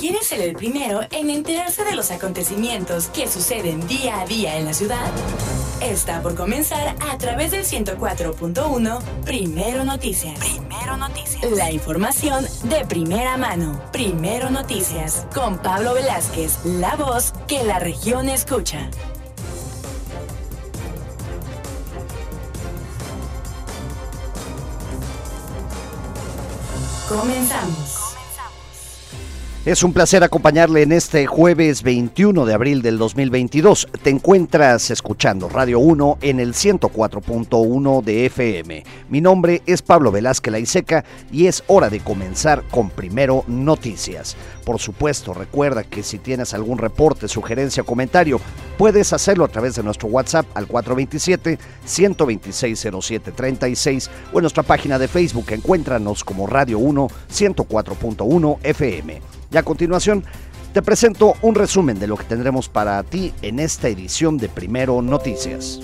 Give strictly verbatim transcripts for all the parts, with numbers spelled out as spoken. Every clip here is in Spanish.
¿Quieres ser el primero en enterarse de los acontecimientos que suceden día a día en la ciudad? Está por comenzar a través del ciento cuatro punto uno Primero Noticias. Primero Noticias. La información de primera mano. Primero Noticias. Con Pablo Velázquez, la voz que la región escucha. Comenzamos. Es un placer acompañarle en este jueves veintiuno de abril del dos mil veintidós. Te encuentras escuchando Radio uno en el ciento cuatro punto uno de F M. Mi nombre es Pablo Velázquez Laiseca y es hora de comenzar con Primero Noticias. Por supuesto, recuerda que si tienes algún reporte, sugerencia o comentario, puedes hacerlo a través de nuestro WhatsApp al cuatro dos siete, uno dos seis, cero siete tres seis o en nuestra página de Facebook. Encuéntranos como Radio uno ciento cuatro punto uno F M. Y a continuación, te presento un resumen de lo que tendremos para ti en esta edición de Primero Noticias.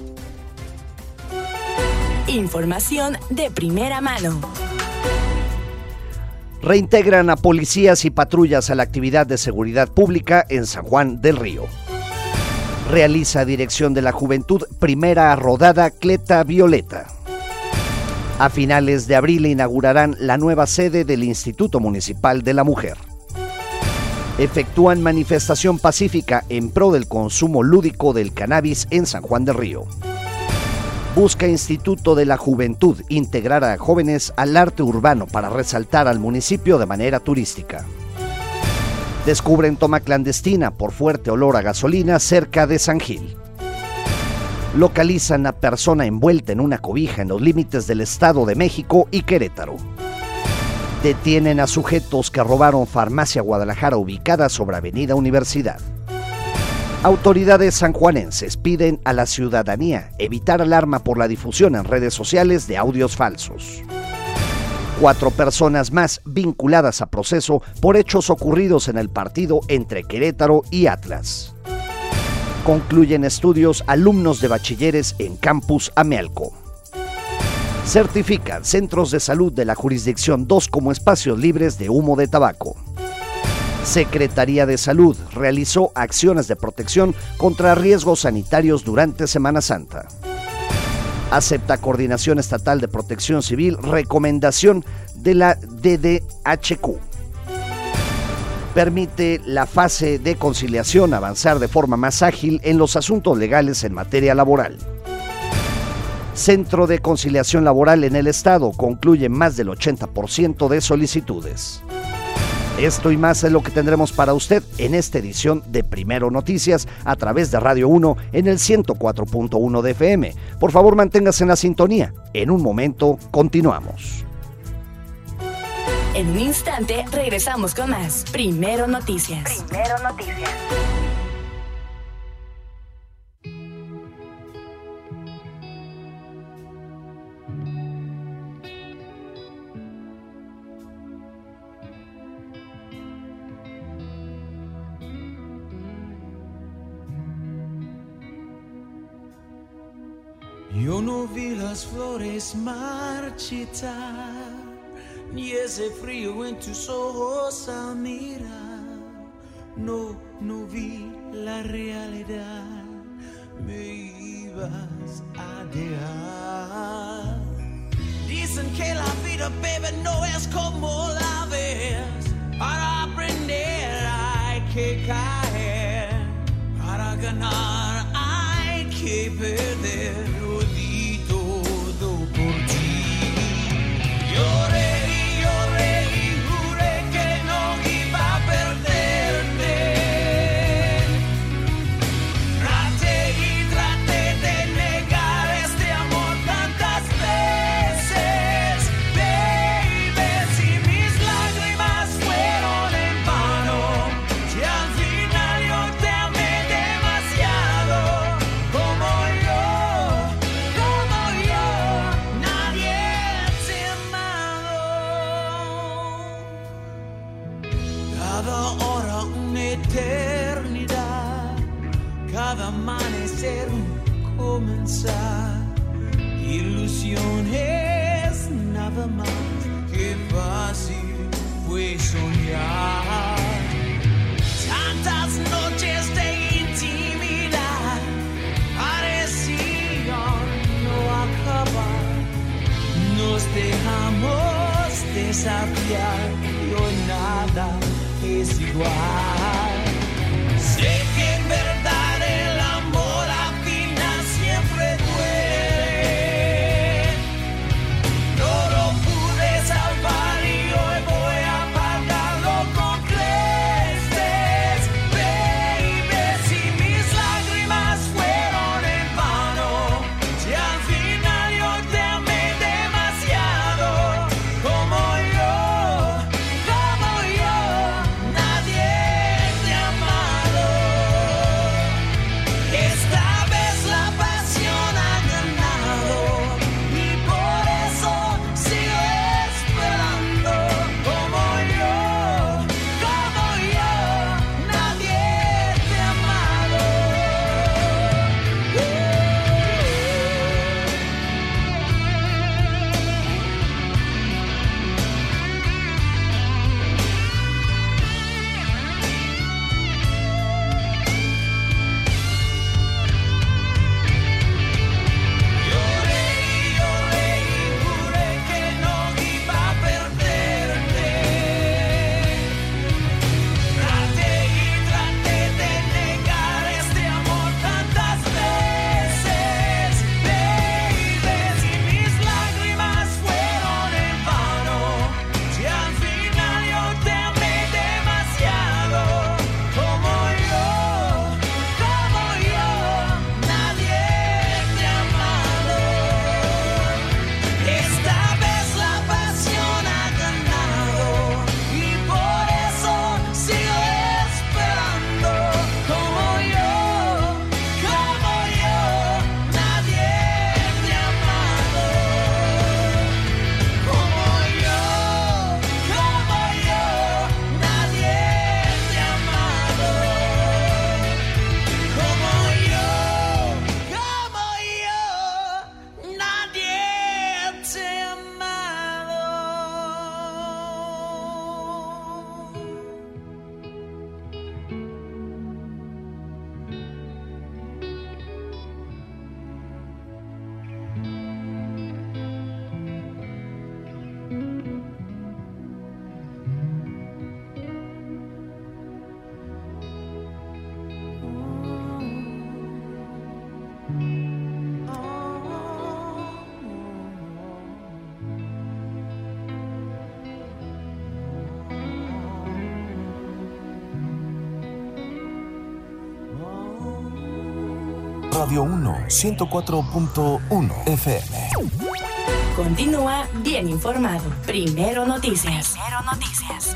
Información de primera mano. Reintegran a policías y patrullas a la actividad de seguridad pública en San Juan del Río. Realiza Dirección de la Juventud primera rodada Cleta Violeta. A finales de abril inaugurarán la nueva sede del Instituto Municipal de la Mujer. Efectúan manifestación pacífica en pro del consumo lúdico del cannabis en San Juan del Río. Busca Instituto de la Juventud integrar a jóvenes al arte urbano para resaltar al municipio de manera turística. Descubren toma clandestina por fuerte olor a gasolina cerca de San Gil. Localizan a persona envuelta en una cobija en los límites del Estado de México y Querétaro. Detienen a sujetos que robaron farmacia Guadalajara ubicada sobre Avenida Universidad. Autoridades sanjuanenses piden a la ciudadanía evitar alarma por la difusión en redes sociales de audios falsos. Cuatro personas más vinculadas a proceso por hechos ocurridos en el partido entre Querétaro y Atlas. Concluyen estudios alumnos de bachilleres en Campus Amealco. Certifican centros de salud de la jurisdicción dos como espacios libres de humo de tabaco. Secretaría de Salud realizó acciones de protección contra riesgos sanitarios durante Semana Santa. Acepta Coordinación Estatal de Protección Civil recomendación de la D D H Q. Permite la fase de conciliación avanzar de forma más ágil en los asuntos legales en materia laboral. Centro de Conciliación Laboral en el Estado concluye más del ochenta por ciento de solicitudes. Esto y más es lo que tendremos para usted en esta edición de Primero Noticias a través de Radio uno en el ciento cuatro punto uno de F M. Por favor, manténgase en la sintonía. En un momento, continuamos. En un instante, regresamos con más Primero Noticias. Primero Noticias. Yo no vi las flores marchitar, ni ese frío en tus ojos al mirar. No, no vi la realidad, me ibas a dejar. Dicen que la vida, baby, no es como la ves. Para aprender hay que caer, para ganar hay que perder. Ilusiones nada más, que fácil fue soñar. desafiar y hoy nada es igual. Sé que en verdad el amor al final siempre duele. No lo pude salvar y hoy voy a pagarlo con creces. Baby, si mis lágrimas fueron en vano, si al final yo te amé demasiado, como yo, como yo, nadie te ha amado. Esta vez la pasión ha ganado y por eso sigo esperando, como yo, como yo, nadie te ha amado. Lloré y lloré y juré que no iba a perderte. Traté y traté de negar este amor tantas veces. Baby, si mis lágrimas fueron en vano, si al final yo te amé demasiado, como yo, como yo, nadie te ha amado. Esta vez la pasión ha ganado y por eso sigo esperando, como yo, como yo, nadie te ha amado. Como yo, como yo, nadie te ha amado. Como yo, como yo, nadie te ha amado. Radio uno, ciento cuatro punto uno F M. Continúa bien informado. Primero Noticias. Primero Noticias.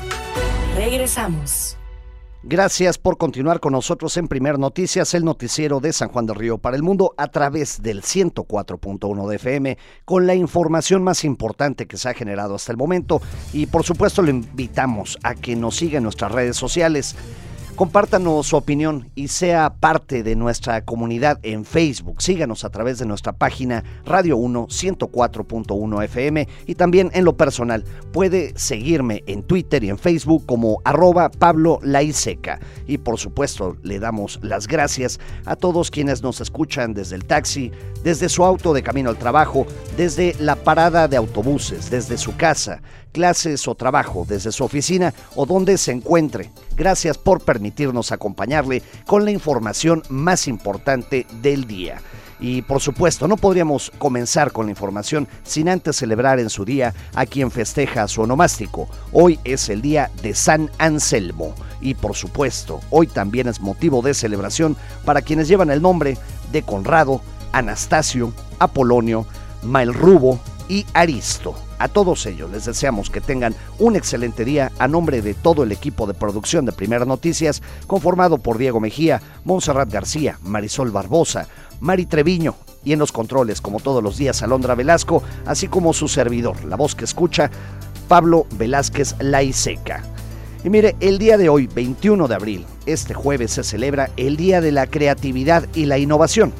Regresamos. Gracias por continuar con nosotros en Primer Noticias, el noticiero de San Juan del Río para el mundo a través del ciento cuatro punto uno de F M, con la información más importante que se ha generado hasta el momento. Y por supuesto lo invitamos a que nos siga en nuestras redes sociales. Compártanos su opinión y sea parte de nuestra comunidad en Facebook. Síganos a través de nuestra página Radio uno, ciento cuatro punto uno F M, y también en lo personal puede seguirme en Twitter y en Facebook como arroba Pablo Laiseca. Y por supuesto le damos las gracias a todos quienes nos escuchan desde el taxi, desde su auto de camino al trabajo, desde la parada de autobuses, desde su casa, clases o trabajo, desde su oficina o donde se encuentre. Gracias por permitirnos acompañarle con la información más importante del día. Y por supuesto, no podríamos comenzar con la información sin antes celebrar en su día a quien festeja su onomástico. Hoy es el día de San Anselmo. Y por supuesto, hoy también es motivo de celebración para quienes llevan el nombre de Conrado, Anastasio, Apolonio, Maelrubo y Aristo. A todos ellos les deseamos que tengan un excelente día a nombre de todo el equipo de producción de Primera Noticias, conformado por Diego Mejía, Montserrat García, Marisol Barbosa, Mari Treviño y en los controles, como todos los días, Alondra Velasco, así como su servidor, la voz que escucha, Pablo Velázquez Laiseca. Y mire, el día de hoy, veintiuno de abril, este jueves se celebra el Día de la Creatividad y la Innovación.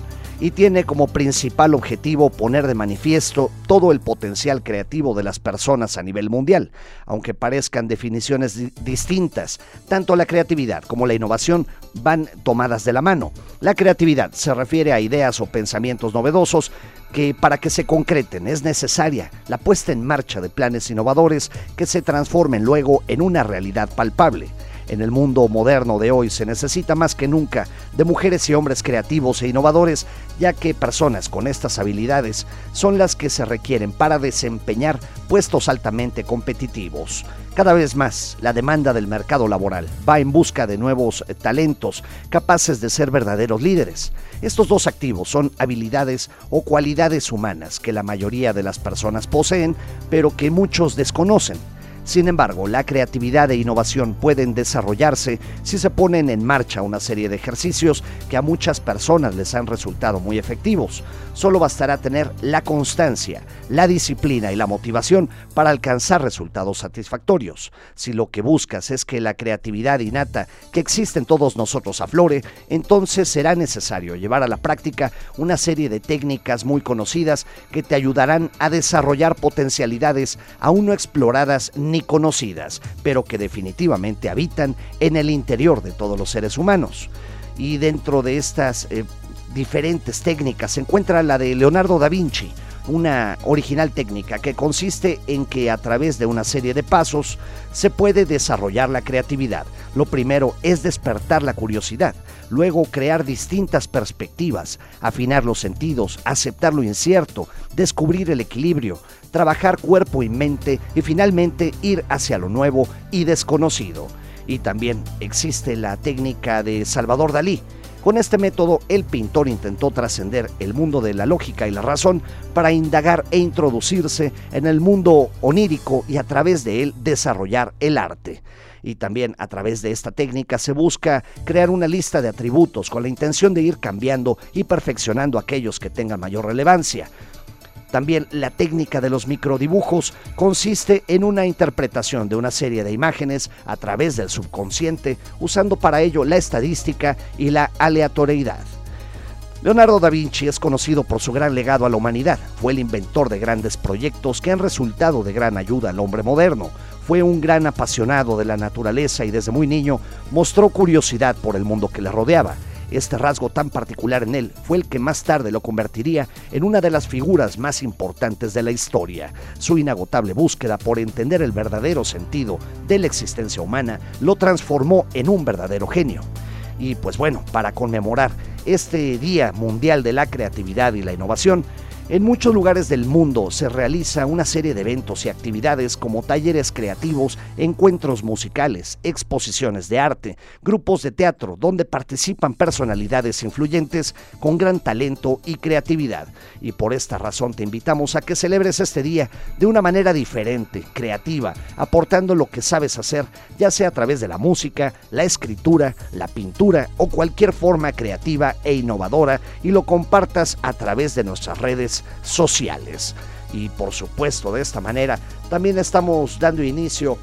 y tiene como principal objetivo poner de manifiesto todo el potencial creativo de las personas a nivel mundial. Aunque parezcan definiciones di- distintas, tanto la creatividad como la innovación van tomadas de la mano. La creatividad se refiere a ideas o pensamientos novedosos que para que se concreten es necesaria la puesta en marcha de planes innovadores que se transformen luego en una realidad palpable. En el mundo moderno de hoy se necesita más que nunca de mujeres y hombres creativos e innovadores, ya que personas con estas habilidades son las que se requieren para desempeñar puestos altamente competitivos. Cada vez más, la demanda del mercado laboral va en busca de nuevos talentos capaces de ser verdaderos líderes. Estos dos activos son habilidades o cualidades humanas que la mayoría de las personas poseen, pero que muchos desconocen. Sin embargo, la creatividad e innovación pueden desarrollarse si se ponen en marcha una serie de ejercicios que a muchas personas les han resultado muy efectivos. Solo bastará tener la constancia, la disciplina y la motivación para alcanzar resultados satisfactorios. Si lo que buscas es que la creatividad innata que existe en todos nosotros aflore, entonces será necesario llevar a la práctica una serie de técnicas muy conocidas que te ayudarán a desarrollar potencialidades aún no exploradas ni conocidas, pero que definitivamente habitan en el interior de todos los seres humanos. Y dentro de estas eh, diferentes técnicas se encuentra la de Leonardo da Vinci, una original técnica que consiste en que a través de una serie de pasos se puede desarrollar la creatividad. Lo primero es despertar la curiosidad, luego crear distintas perspectivas, afinar los sentidos, aceptar lo incierto, descubrir el equilibrio, trabajar cuerpo y mente y finalmente ir hacia lo nuevo y desconocido. Y también existe la técnica de Salvador Dalí. Con este método, el pintor intentó trascender el mundo de la lógica y la razón para indagar e introducirse en el mundo onírico y a través de él desarrollar el arte. Y también a través de esta técnica se busca crear una lista de atributos con la intención de ir cambiando y perfeccionando aquellos que tengan mayor relevancia. También la técnica de los microdibujos consiste en una interpretación de una serie de imágenes a través del subconsciente, usando para ello la estadística y la aleatoriedad. Leonardo da Vinci es conocido por su gran legado a la humanidad. Fue el inventor de grandes proyectos que han resultado de gran ayuda al hombre moderno. Fue un gran apasionado de la naturaleza y desde muy niño mostró curiosidad por el mundo que le rodeaba. Este rasgo tan particular en él fue el que más tarde lo convertiría en una de las figuras más importantes de la historia. Su inagotable búsqueda por entender el verdadero sentido de la existencia humana lo transformó en un verdadero genio. Y pues bueno, para conmemorar este Día Mundial de la Creatividad y la Innovación, en muchos lugares del mundo se realiza una serie de eventos y actividades como talleres creativos, encuentros musicales, exposiciones de arte, grupos de teatro, donde participan personalidades influyentes con gran talento y creatividad. Y por esta razón te invitamos a que celebres este día de una manera diferente, creativa, aportando lo que sabes hacer, ya sea a través de la música, la escritura, la pintura o cualquier forma creativa e innovadora, y lo compartas a través de nuestras redes sociales. Y por supuesto, de esta manera también estamos dando inicio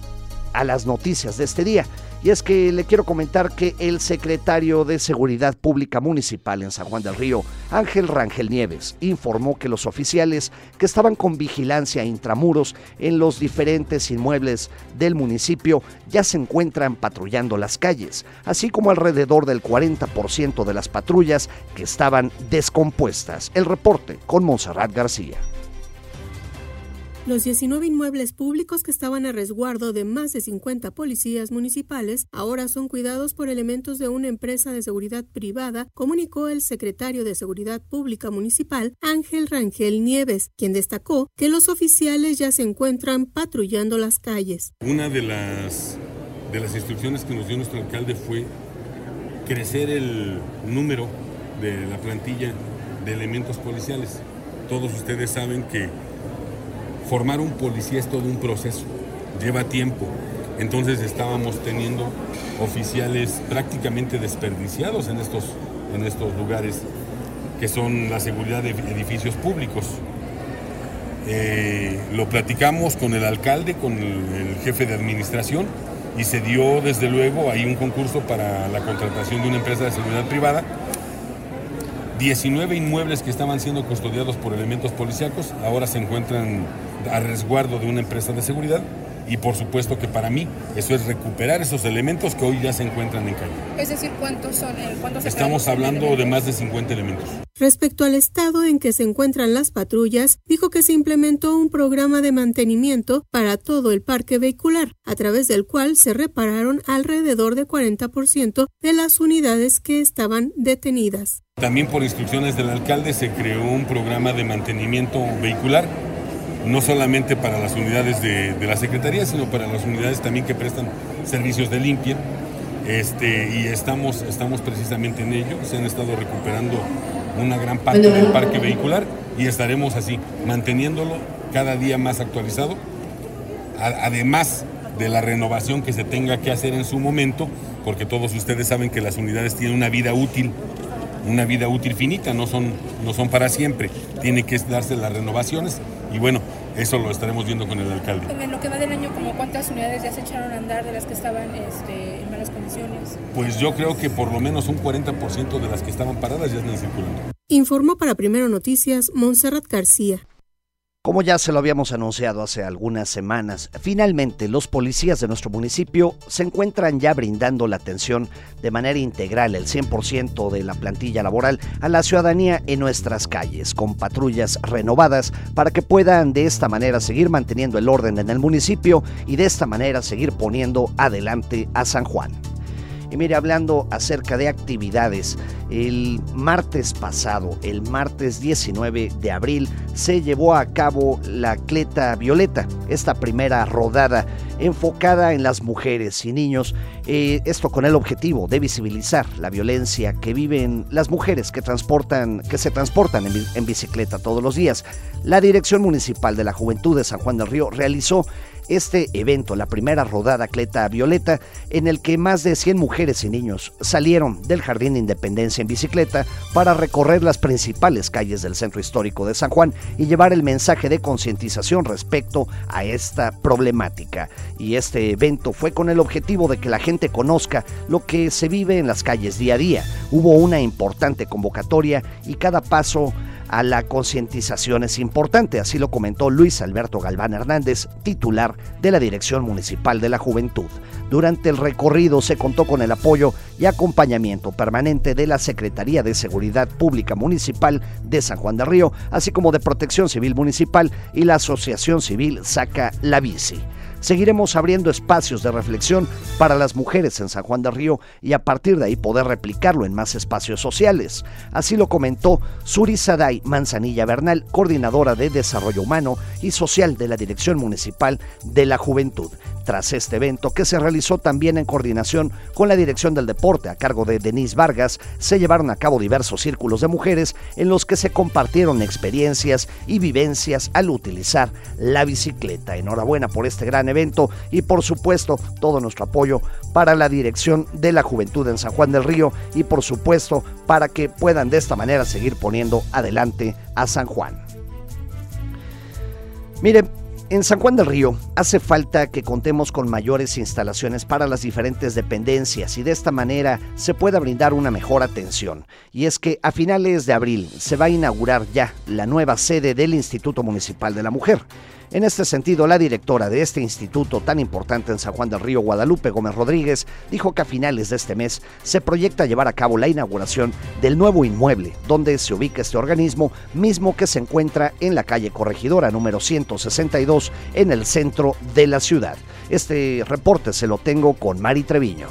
a las noticias de este día. Y es que le quiero comentar que el secretario de Seguridad Pública Municipal en San Juan del Río, Ángel Rangel Nieves, informó que los oficiales que estaban con vigilancia intramuros en los diferentes inmuebles del municipio ya se encuentran patrullando las calles, así como alrededor del cuarenta por ciento de las patrullas que estaban descompuestas. El reporte con Montserrat García. Los diecinueve inmuebles públicos que estaban a resguardo de más de cincuenta policías municipales ahora son cuidados por elementos de una empresa de seguridad privada, comunicó el secretario de Seguridad Pública Municipal, Ángel Rangel Nieves, quien destacó que los oficiales ya se encuentran patrullando las calles. Una de las, de las instrucciones que nos dio nuestro alcalde fue crecer el número de la plantilla de elementos policiales. Todos ustedes saben que formar un policía es todo un proceso, lleva tiempo. Entonces estábamos teniendo oficiales prácticamente desperdiciados en estos, en estos lugares que son la seguridad de edificios públicos. Eh, lo platicamos con el alcalde, con el, el jefe de administración, y se dio desde luego ahí un concurso para la contratación de una empresa de seguridad privada, diecinueve inmuebles que estaban siendo custodiados por elementos policíacos ahora se encuentran a resguardo de una empresa de seguridad. Y por supuesto que para mí eso es recuperar esos elementos que hoy ya se encuentran en calle. Es decir, ¿cuántos son? ¿Cuántos Estamos hablando de más de cincuenta elementos. Respecto al estado en que se encuentran las patrullas, dijo que se implementó un programa de mantenimiento para todo el parque vehicular, a través del cual se repararon alrededor de cuarenta por ciento de las unidades que estaban detenidas. También por instrucciones del alcalde se creó un programa de mantenimiento vehicular, no solamente para las unidades de, de la Secretaría, sino para las unidades también que prestan servicios de limpia. Este, y estamos, estamos precisamente en ello. Se han estado recuperando una gran parte del parque vehicular y estaremos así, manteniéndolo cada día más actualizado, a, además de la renovación que se tenga que hacer en su momento, porque todos ustedes saben que las unidades tienen una vida útil, una vida útil finita, no son, no son para siempre, tiene que darse las renovaciones. Y bueno, eso lo estaremos viendo con el alcalde. En lo que va del año, ¿como cuántas unidades ya se echaron a andar de las que estaban este, en malas condiciones? Pues yo creo que por lo menos un cuarenta por ciento de las que estaban paradas ya están circulando. Informó para Primero Noticias Montserrat García. Como ya se lo habíamos anunciado hace algunas semanas, finalmente los policías de nuestro municipio se encuentran ya brindando la atención de manera integral, el cien por ciento de la plantilla laboral, a la ciudadanía en nuestras calles, con patrullas renovadas para que puedan de esta manera seguir manteniendo el orden en el municipio y de esta manera seguir poniendo adelante a San Juan. Y mire, hablando acerca de actividades, el martes pasado, el martes diecinueve de abril, se llevó a cabo la Cleta Violeta, esta primera rodada enfocada en las mujeres y niños, eh, esto con el objetivo de visibilizar la violencia que viven las mujeres que transportan, que se transportan en, en bicicleta todos los días. La Dirección Municipal de la Juventud de San Juan del Río realizó este evento, la primera rodada Cleta Violeta, en el que más de cien mujeres y niños salieron del Jardín de Independencia en bicicleta para recorrer las principales calles del centro histórico de San Juan y llevar el mensaje de concientización respecto a esta problemática. Y este evento fue con el objetivo de que la gente conozca lo que se vive en las calles día a día. Hubo una importante convocatoria y cada paso a la concientización es importante, así lo comentó Luis Alberto Galván Hernández, titular de la Dirección Municipal de la Juventud. Durante el recorrido se contó con el apoyo y acompañamiento permanente de la Secretaría de Seguridad Pública Municipal de San Juan del Río, así como de Protección Civil Municipal y la Asociación Civil Saca la Bici. Seguiremos abriendo espacios de reflexión para las mujeres en San Juan del Río y a partir de ahí poder replicarlo en más espacios sociales. Así lo comentó Suri Saday Manzanilla Bernal, coordinadora de Desarrollo Humano y Social de la Dirección Municipal de la Juventud. Tras este evento, que se realizó también en coordinación con la Dirección del Deporte a cargo de Denise Vargas, se llevaron a cabo diversos círculos de mujeres en los que se compartieron experiencias y vivencias al utilizar la bicicleta. Enhorabuena por este gran evento y por supuesto todo nuestro apoyo para la Dirección de la Juventud en San Juan del Río y por supuesto para que puedan de esta manera seguir poniendo adelante a San Juan. Miren, en San Juan del Río hace falta que contemos con mayores instalaciones para las diferentes dependencias y de esta manera se pueda brindar una mejor atención. Y es que a finales de abril se va a inaugurar ya la nueva sede del Instituto Municipal de la Mujer. En este sentido, la directora de este instituto tan importante en San Juan del Río, Guadalupe Gómez Rodríguez, dijo que a finales de este mes se proyecta llevar a cabo la inauguración del nuevo inmueble donde se ubica este organismo, mismo que se encuentra en la calle Corregidora número ciento sesenta y dos en el centro de la ciudad. Este reporte se lo tengo con Mari Treviño.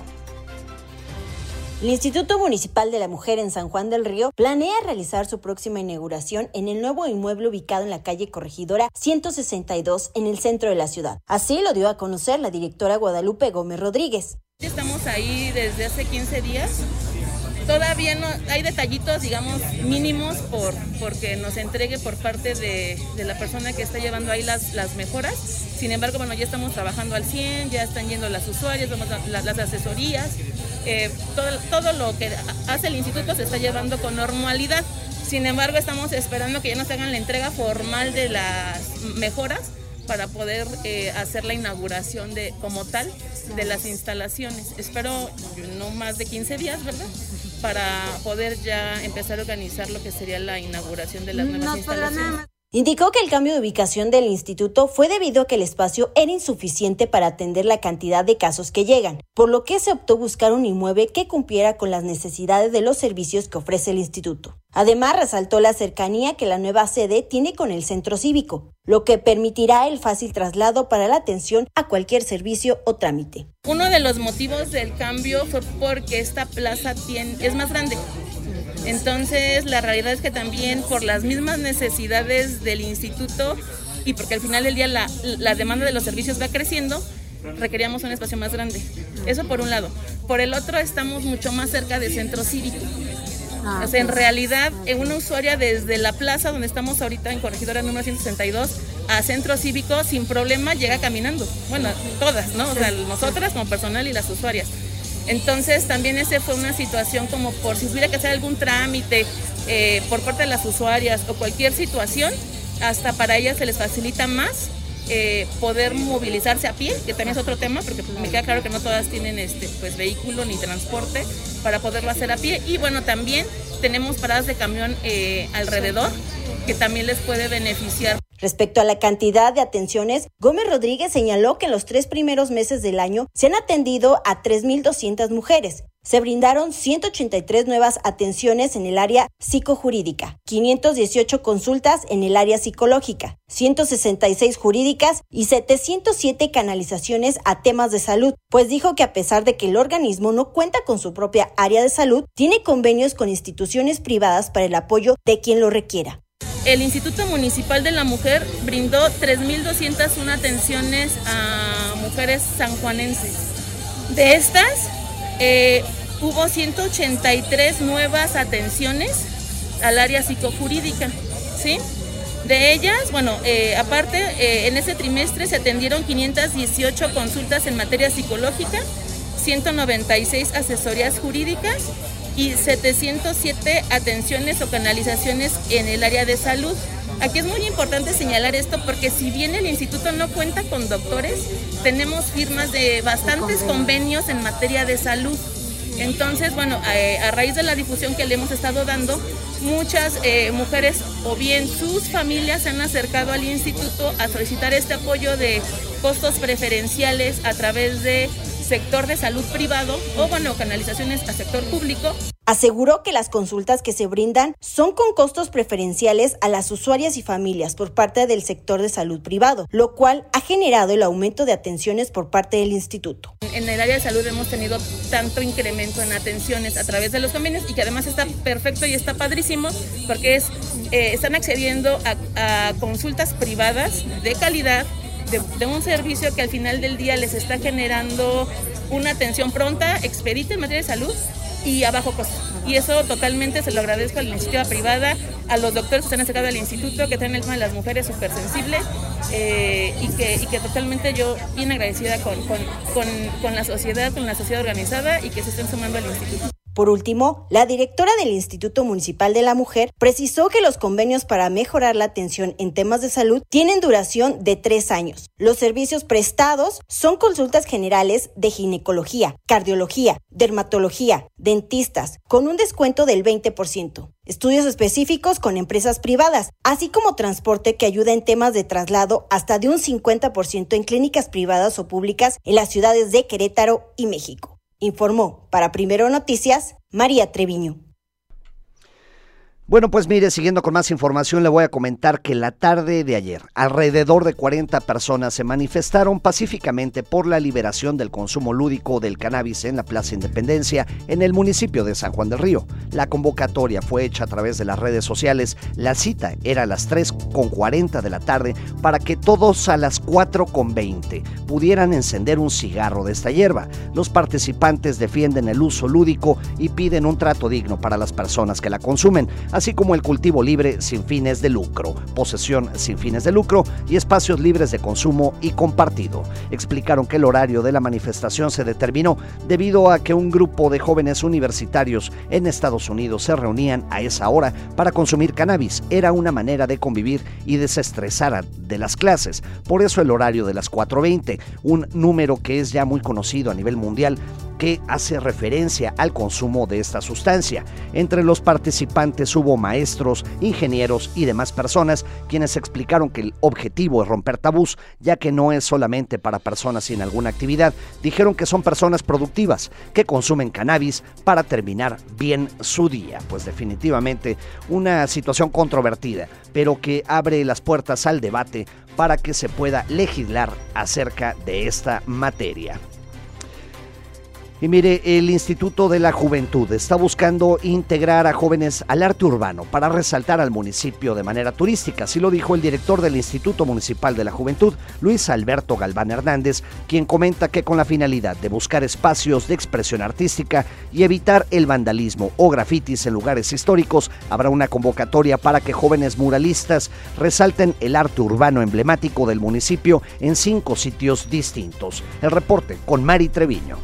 El Instituto Municipal de la Mujer en San Juan del Río planea realizar su próxima inauguración en el nuevo inmueble ubicado en la calle Corregidora ciento sesenta y dos en el centro de la ciudad. Así lo dio a conocer la directora Guadalupe Gómez Rodríguez. Estamos ahí desde hace quince días. Todavía no hay detallitos, digamos, mínimos por porque nos entregue por parte de, de la persona que está llevando ahí las, las mejoras. Sin embargo, bueno, ya estamos trabajando al cien, ya están yendo las usuarias, vamos a, las, las asesorías. Eh, todo, todo lo que hace el instituto se está llevando con normalidad. Sin embargo, estamos esperando que ya nos hagan la entrega formal de las mejoras para poder eh, hacer la inauguración de como tal de las instalaciones. Espero no más de quince días, ¿verdad? para poder ya empezar a organizar lo que sería la inauguración de las nuevas instalaciones. Indicó que el cambio de ubicación del instituto fue debido a que el espacio era insuficiente para atender la cantidad de casos que llegan, por lo que se optó buscar un inmueble que cumpliera con las necesidades de los servicios que ofrece el instituto. Además, resaltó la cercanía que la nueva sede tiene con el centro cívico, lo que permitirá el fácil traslado para la atención a cualquier servicio o trámite. Uno de los motivos del cambio fue porque esta plaza tiene, es más grande. Entonces, la realidad es que también por las mismas necesidades del instituto y porque al final del día la, la demanda de los servicios va creciendo, requeríamos un espacio más grande. Eso por un lado. Por el otro, estamos mucho más cerca del centro cívico. O sea, en realidad, una usuaria desde la plaza donde estamos ahorita en Corregidora número ciento sesenta y dos a centro cívico sin problema llega caminando. Bueno, todas, ¿no? O sea, nosotras como personal y las usuarias. Entonces también ese fue una situación como por si hubiera que hacer algún trámite eh, por parte de las usuarias o cualquier situación, hasta para ellas se les facilita más eh, poder movilizarse a pie, que también es otro tema, porque pues, me queda claro que no todas tienen este pues vehículo ni transporte para poderlo hacer a pie. Y bueno, también tenemos paradas de camión eh, alrededor, que también les puede beneficiar. Respecto a la cantidad de atenciones, Gómez Rodríguez señaló que en los tres primeros meses del año se han atendido a tres mil doscientas mujeres. Se brindaron ciento ochenta y tres nuevas atenciones en el área psicojurídica, quinientas dieciocho consultas en el área psicológica, ciento sesenta y seis jurídicas y setecientas siete canalizaciones a temas de salud, pues dijo que a pesar de que el organismo no cuenta con su propia área de salud, tiene convenios con instituciones privadas para el apoyo de quien lo requiera. El Instituto Municipal de la Mujer brindó tres mil doscientas una atenciones a mujeres sanjuanenses. De estas, eh, hubo ciento ochenta y tres nuevas atenciones al área psicojurídica, ¿sí? De ellas, bueno, eh, aparte, eh, en ese trimestre se atendieron quinientas dieciocho consultas en materia psicológica, ciento noventa y seis asesorías jurídicas y setecientas siete atenciones o canalizaciones en el área de salud. Aquí es muy importante señalar esto porque si bien el instituto no cuenta con doctores, tenemos firmas de bastantes convenios en materia de salud. Entonces, bueno, a, a raíz de la difusión que le hemos estado dando, muchas eh, mujeres o bien sus familias se han acercado al instituto a solicitar este apoyo de costos preferenciales a través de sector de salud privado o, bueno, canalizaciones a sector público. Aseguró que las consultas que se brindan son con costos preferenciales a las usuarias y familias por parte del sector de salud privado, lo cual ha generado el aumento de atenciones por parte del instituto. En el área de salud hemos tenido tanto incremento en atenciones a través de los convenios y que además está perfecto y está padrísimo porque es, eh, están accediendo a, a consultas privadas de calidad, De, de un servicio que al final del día les está generando una atención pronta, expedita en materia de salud y a bajo costo. Y eso totalmente se lo agradezco a la iniciativa privada, a los doctores que están acercados al instituto, que tienen el tema de las mujeres súper sensible eh, y, que, y que totalmente yo bien agradecida con, con, con, con la sociedad, con la sociedad organizada y que se estén sumando al instituto. Por último, la directora del Instituto Municipal de la Mujer precisó que los convenios para mejorar la atención en temas de salud tienen duración de tres años. Los servicios prestados son consultas generales de ginecología, cardiología, dermatología, dentistas, con un descuento del veinte por ciento. Estudios específicos con empresas privadas, así como transporte que ayuda en temas de traslado hasta de un cincuenta por ciento en clínicas privadas o públicas en las ciudades de Querétaro y México. Informó para Primero Noticias, María Treviño. Bueno, pues mire, siguiendo con más información, le voy a comentar que la tarde de ayer, alrededor de cuarenta personas se manifestaron pacíficamente por la liberación del consumo lúdico del cannabis en la Plaza Independencia, en el municipio de San Juan del Río. La convocatoria fue hecha a través de las redes sociales. La cita era a las tres con cuarenta de la tarde para que todos a las cuatro con veinte pudieran encender un cigarro de esta hierba. Los participantes defienden el uso lúdico y piden un trato digno para las personas que la consumen, así como el cultivo libre sin fines de lucro, posesión sin fines de lucro y espacios libres de consumo y compartido. Explicaron que el horario de la manifestación se determinó debido a que un grupo de jóvenes universitarios en Estados Unidos se reunían a esa hora para consumir cannabis. Era una manera de convivir y desestresar de las clases. Por eso el horario de las cuatro veinte, un número que es ya muy conocido a nivel mundial, que hace referencia al consumo de esta sustancia. Entre los participantes hubo maestros, ingenieros y demás personas quienes explicaron que el objetivo es romper tabús, ya que no es solamente para personas sin alguna actividad. Dijeron que son personas productivas que consumen cannabis para terminar bien su día. Pues definitivamente una situación controvertida, pero que abre las puertas al debate para que se pueda legislar acerca de esta materia. Y mire, el Instituto de la Juventud está buscando integrar a jóvenes al arte urbano para resaltar al municipio de manera turística. Así lo dijo el director del Instituto Municipal de la Juventud, Luis Alberto Galván Hernández, quien comenta que con la finalidad de buscar espacios de expresión artística y evitar el vandalismo o grafitis en lugares históricos, habrá una convocatoria para que jóvenes muralistas resalten el arte urbano emblemático del municipio en cinco sitios distintos. El reporte con Mari Treviño.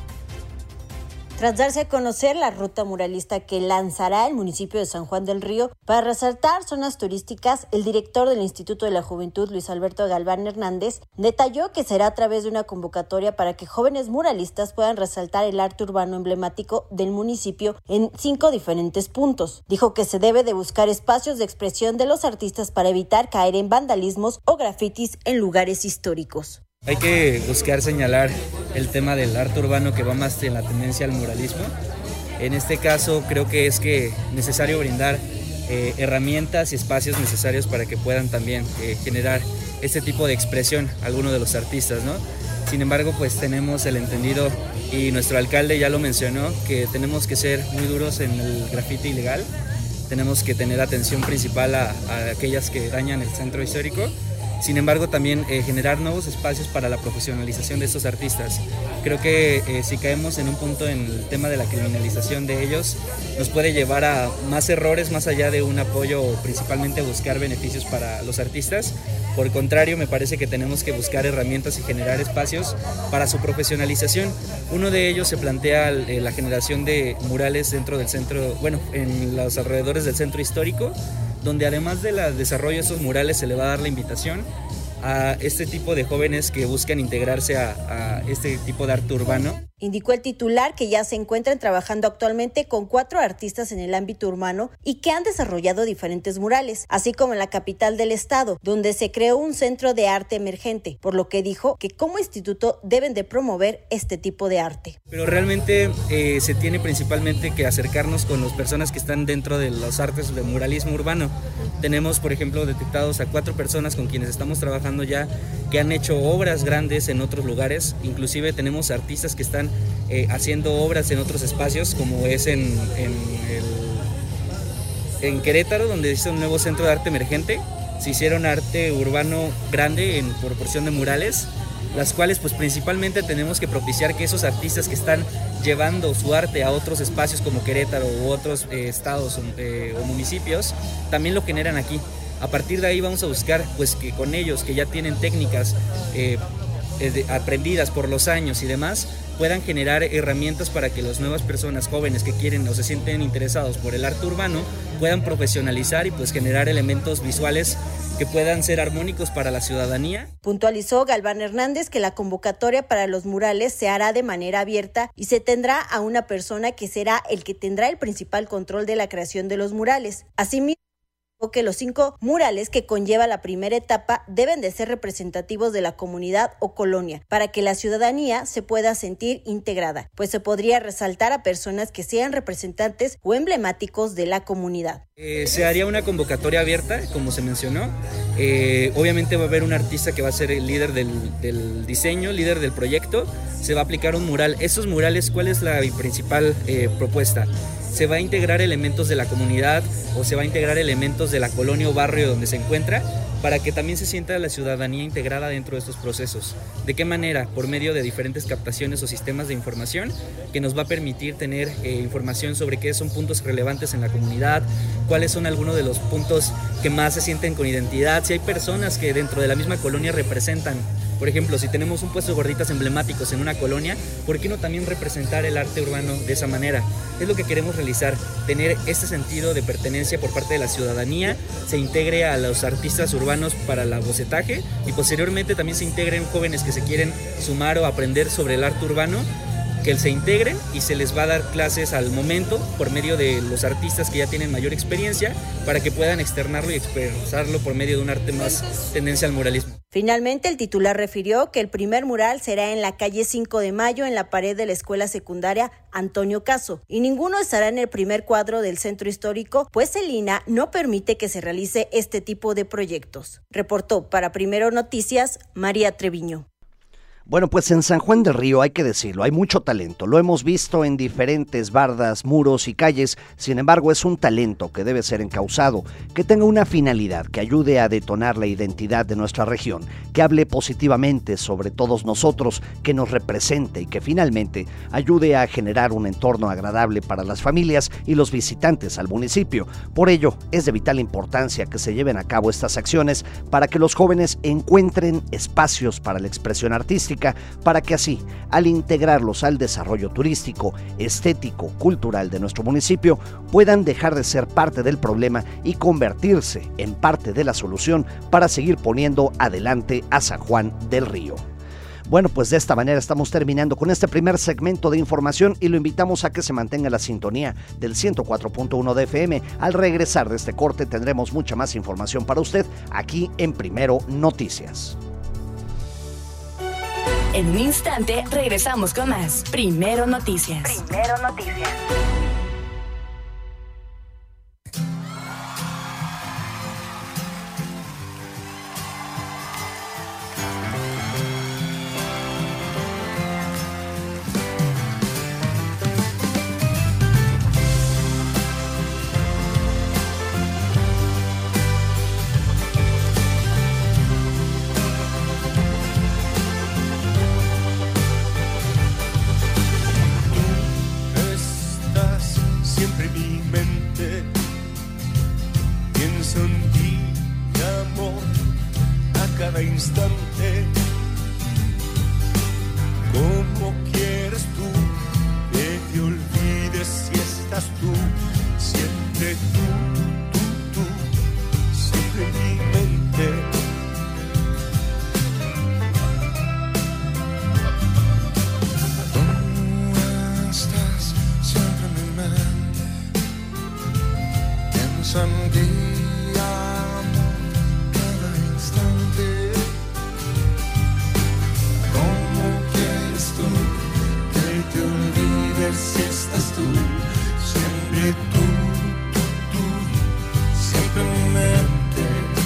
Tras darse a conocer la ruta muralista que lanzará el municipio de San Juan del Río para resaltar zonas turísticas, el director del Instituto de la Juventud, Luis Alberto Galván Hernández, detalló que será a través de una convocatoria para que jóvenes muralistas puedan resaltar el arte urbano emblemático del municipio en cinco diferentes puntos. Dijo que se debe de buscar espacios de expresión de los artistas para evitar caer en vandalismos o grafitis en lugares históricos. Hay que buscar señalar el tema del arte urbano que va más en la tendencia al muralismo. En este caso creo que es que necesario brindar eh, herramientas y espacios necesarios para que puedan también eh, generar este tipo de expresión algunos de los artistas, ¿no? Sin embargo, pues tenemos el entendido, y nuestro alcalde ya lo mencionó, que tenemos que ser muy duros en el grafiti ilegal. Tenemos que tener atención principal a, a aquellas que dañan el centro histórico. Sin embargo, también eh, generar nuevos espacios para la profesionalización de estos artistas. Creo que eh, si caemos en un punto en el tema de la criminalización de ellos, nos puede llevar a más errores más allá de un apoyo o principalmente buscar beneficios para los artistas. Por el contrario, me parece que tenemos que buscar herramientas y generar espacios para su profesionalización. Uno de ellos se plantea eh, la generación de murales dentro del centro, bueno, en los alrededores del centro histórico, donde además del desarrollo de esos murales se le va a dar la invitación a este tipo de jóvenes que buscan integrarse a, a este tipo de arte urbano. Indicó el titular que ya se encuentran trabajando actualmente con cuatro artistas en el ámbito urbano y que han desarrollado diferentes murales, así como en la capital del estado, donde se creó un centro de arte emergente, por lo que dijo que como instituto deben de promover este tipo de arte. Pero realmente eh, se tiene principalmente que acercarnos con las personas que están dentro de los artes de muralismo urbano. Tenemos, por ejemplo, detectados a cuatro personas con quienes estamos trabajando ya, que han hecho obras grandes en otros lugares. Inclusive tenemos artistas que están eh, haciendo obras en otros espacios, como es en, en, el, en Querétaro, donde hizo un nuevo centro de arte emergente. Se hicieron arte urbano grande en proporción de murales, las cuales pues principalmente tenemos que propiciar que esos artistas que están llevando su arte a otros espacios como Querétaro u otros eh, estados eh, o municipios, también lo generan aquí. A partir de ahí vamos a buscar pues que con ellos que ya tienen técnicas eh, eh, aprendidas por los años y demás, puedan generar herramientas para que las nuevas personas jóvenes que quieren o se sienten interesados por el arte urbano puedan profesionalizar y pues generar elementos visuales que puedan ser armónicos para la ciudadanía. Puntualizó Galván Hernández que la convocatoria para los murales se hará de manera abierta y se tendrá a una persona que será el que tendrá el principal control de la creación de los murales. Asimismo, que los cinco murales que conlleva la primera etapa deben de ser representativos de la comunidad o colonia para que la ciudadanía se pueda sentir integrada, pues se podría resaltar a personas que sean representantes o emblemáticos de la comunidad. Eh, se haría una convocatoria abierta, como se mencionó. Eh, obviamente va a haber un artista que va a ser el líder del, del diseño, líder del proyecto. Se va a aplicar un mural. Esos murales, ¿cuál es la principal eh, propuesta? Se va a integrar elementos de la comunidad o se va a integrar elementos de la colonia o barrio donde se encuentra para que también se sienta la ciudadanía integrada dentro de estos procesos. ¿De qué manera? Por medio de diferentes captaciones o sistemas de información que nos va a permitir tener eh, información sobre qué son puntos relevantes en la comunidad, cuáles son algunos de los puntos que más se sienten con identidad, si hay personas que dentro de la misma colonia representan. Por ejemplo, si tenemos un puesto de gorditas emblemáticos en una colonia, ¿por qué no también representar el arte urbano de esa manera? Es lo que queremos realizar, tener este sentido de pertenencia por parte de la ciudadanía, se integre a los artistas urbanos para el bocetaje y posteriormente también se integren jóvenes que se quieren sumar o aprender sobre el arte urbano que se integren y se les va a dar clases al momento por medio de los artistas que ya tienen mayor experiencia para que puedan externarlo y expresarlo por medio de un arte más tendencia al muralismo. Finalmente, el titular refirió que el primer mural será en la calle cinco de mayo, en la pared de la escuela secundaria Antonio Caso, y ninguno estará en el primer cuadro del centro histórico, pues el I N A no permite que se realice este tipo de proyectos. Reportó para Primero Noticias, María Treviño. Bueno, pues en San Juan del Río hay que decirlo, hay mucho talento, lo hemos visto en diferentes bardas, muros y calles, sin embargo es un talento que debe ser encauzado, que tenga una finalidad, que ayude a detonar la identidad de nuestra región, que hable positivamente sobre todos nosotros, que nos represente y que finalmente ayude a generar un entorno agradable para las familias y los visitantes al municipio. Por ello, es de vital importancia que se lleven a cabo estas acciones para que los jóvenes encuentren espacios para la expresión artística, para que así, al integrarlos al desarrollo turístico, estético, cultural de nuestro municipio, puedan dejar de ser parte del problema y convertirse en parte de la solución para seguir poniendo adelante a San Juan del Río. Bueno, pues de esta manera estamos terminando con este primer segmento de información y lo invitamos a que se mantenga la sintonía del ciento cuatro punto uno de F M. Al regresar de este corte tendremos mucha más información para usted aquí en Primero Noticias. En un instante regresamos con más Primero Noticias. Primero Noticias. Instante, ¿cómo quieres tú que te olvides si estás tú? Siempre tú, tú, tú, siempre en mi mente. Tú estás siempre en mi mente. Pienso en ti. Si estás tú, siempre tú, tú, tú, siempre en mi mente.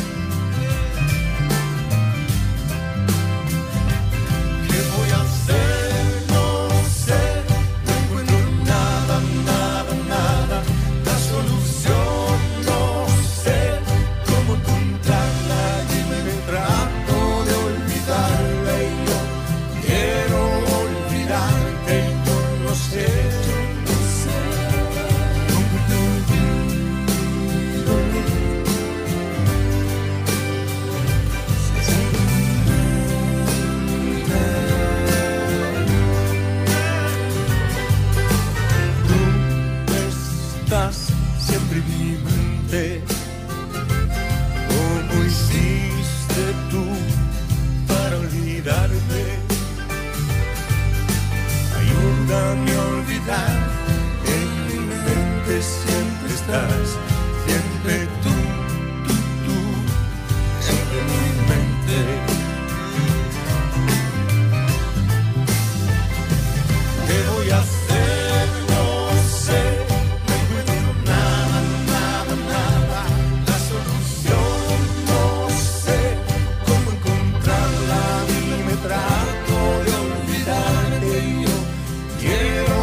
¿Qué voy a hacer? No sé, no encuentro nada, nada, nada. La solución no sé cómo encontrarla y me trato de olvidarla y yo quiero olvidarte y yo no sé. Siempre en mi mente, ¿cómo hiciste tú para olvidarme? Ayúdame a olvidar, en mi mente siempre estás, siempre tú, tú, tú, siempre en mi mente. ¿Qué voy a hacer? Trato de olvidarte y yo quiero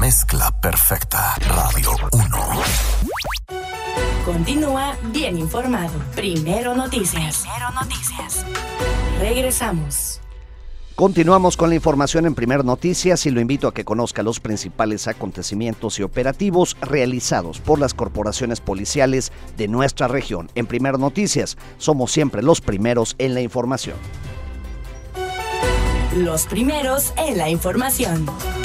mezcla perfecta. Radio uno. Continúa bien informado. Primero Noticias. Primero Noticias. Regresamos. Continuamos con la información en Primer Noticias y lo invito a que conozca los principales acontecimientos y operativos realizados por las corporaciones policiales de nuestra región. En Primer Noticias somos siempre los primeros en la información. Los primeros en la información.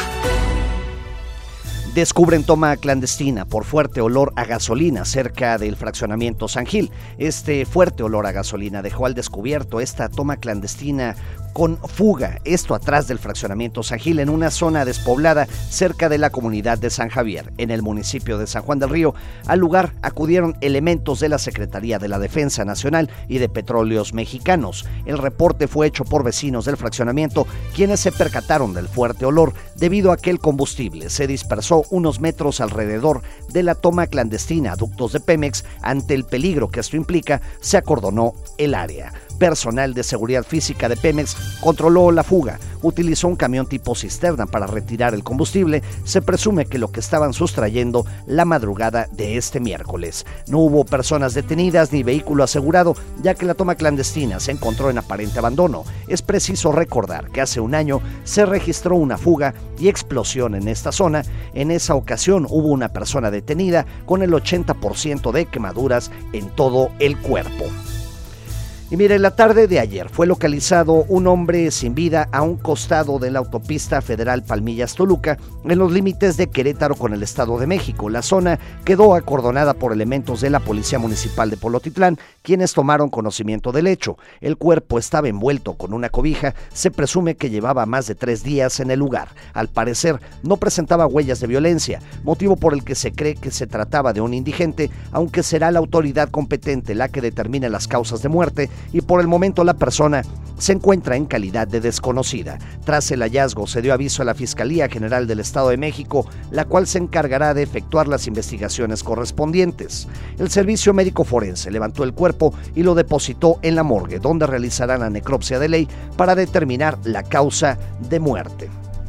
Descubren toma clandestina por fuerte olor a gasolina cerca del fraccionamiento San Gil. Este fuerte olor a gasolina dejó al descubierto esta toma clandestina con fuga, esto atrás del fraccionamiento San Gil, en una zona despoblada cerca de la comunidad de San Javier, en el municipio de San Juan del Río. Al lugar acudieron elementos de la Secretaría de la Defensa Nacional y de Petróleos Mexicanos. El reporte fue hecho por vecinos del fraccionamiento, quienes se percataron del fuerte olor debido a que el combustible se dispersó unos metros alrededor de la toma clandestina a ductos de Pemex. Ante el peligro que esto implica, se acordonó el área. Personal de seguridad física de Pemex controló la fuga, utilizó un camión tipo cisterna para retirar el combustible. Se presume que lo que estaban sustrayendo la madrugada de este miércoles. No hubo personas detenidas ni vehículo asegurado, ya que la toma clandestina se encontró en aparente abandono. Es preciso recordar que hace un año se registró una fuga y explosión en esta zona. En esa ocasión hubo una persona detenida con el ochenta por ciento de quemaduras en todo el cuerpo. Y mire, la tarde de ayer fue localizado un hombre sin vida a un costado de la autopista federal Palmillas-Toluca, en los límites de Querétaro con el Estado de México. La zona quedó acordonada por elementos de la Policía Municipal de Polotitlán, quienes tomaron conocimiento del hecho. El cuerpo estaba envuelto con una cobija. Se presume que llevaba más de tres días en el lugar. Al parecer, no presentaba huellas de violencia, motivo por el que se cree que se trataba de un indigente, aunque será la autoridad competente la que determine las causas de muerte, y por el momento la persona se encuentra en calidad de desconocida. Tras el hallazgo se dio aviso a la Fiscalía General del Estado de México, la cual se encargará de efectuar las investigaciones correspondientes. El Servicio Médico Forense levantó el cuerpo y lo depositó en la morgue, donde realizarán la necropsia de ley para determinar la causa de muerte.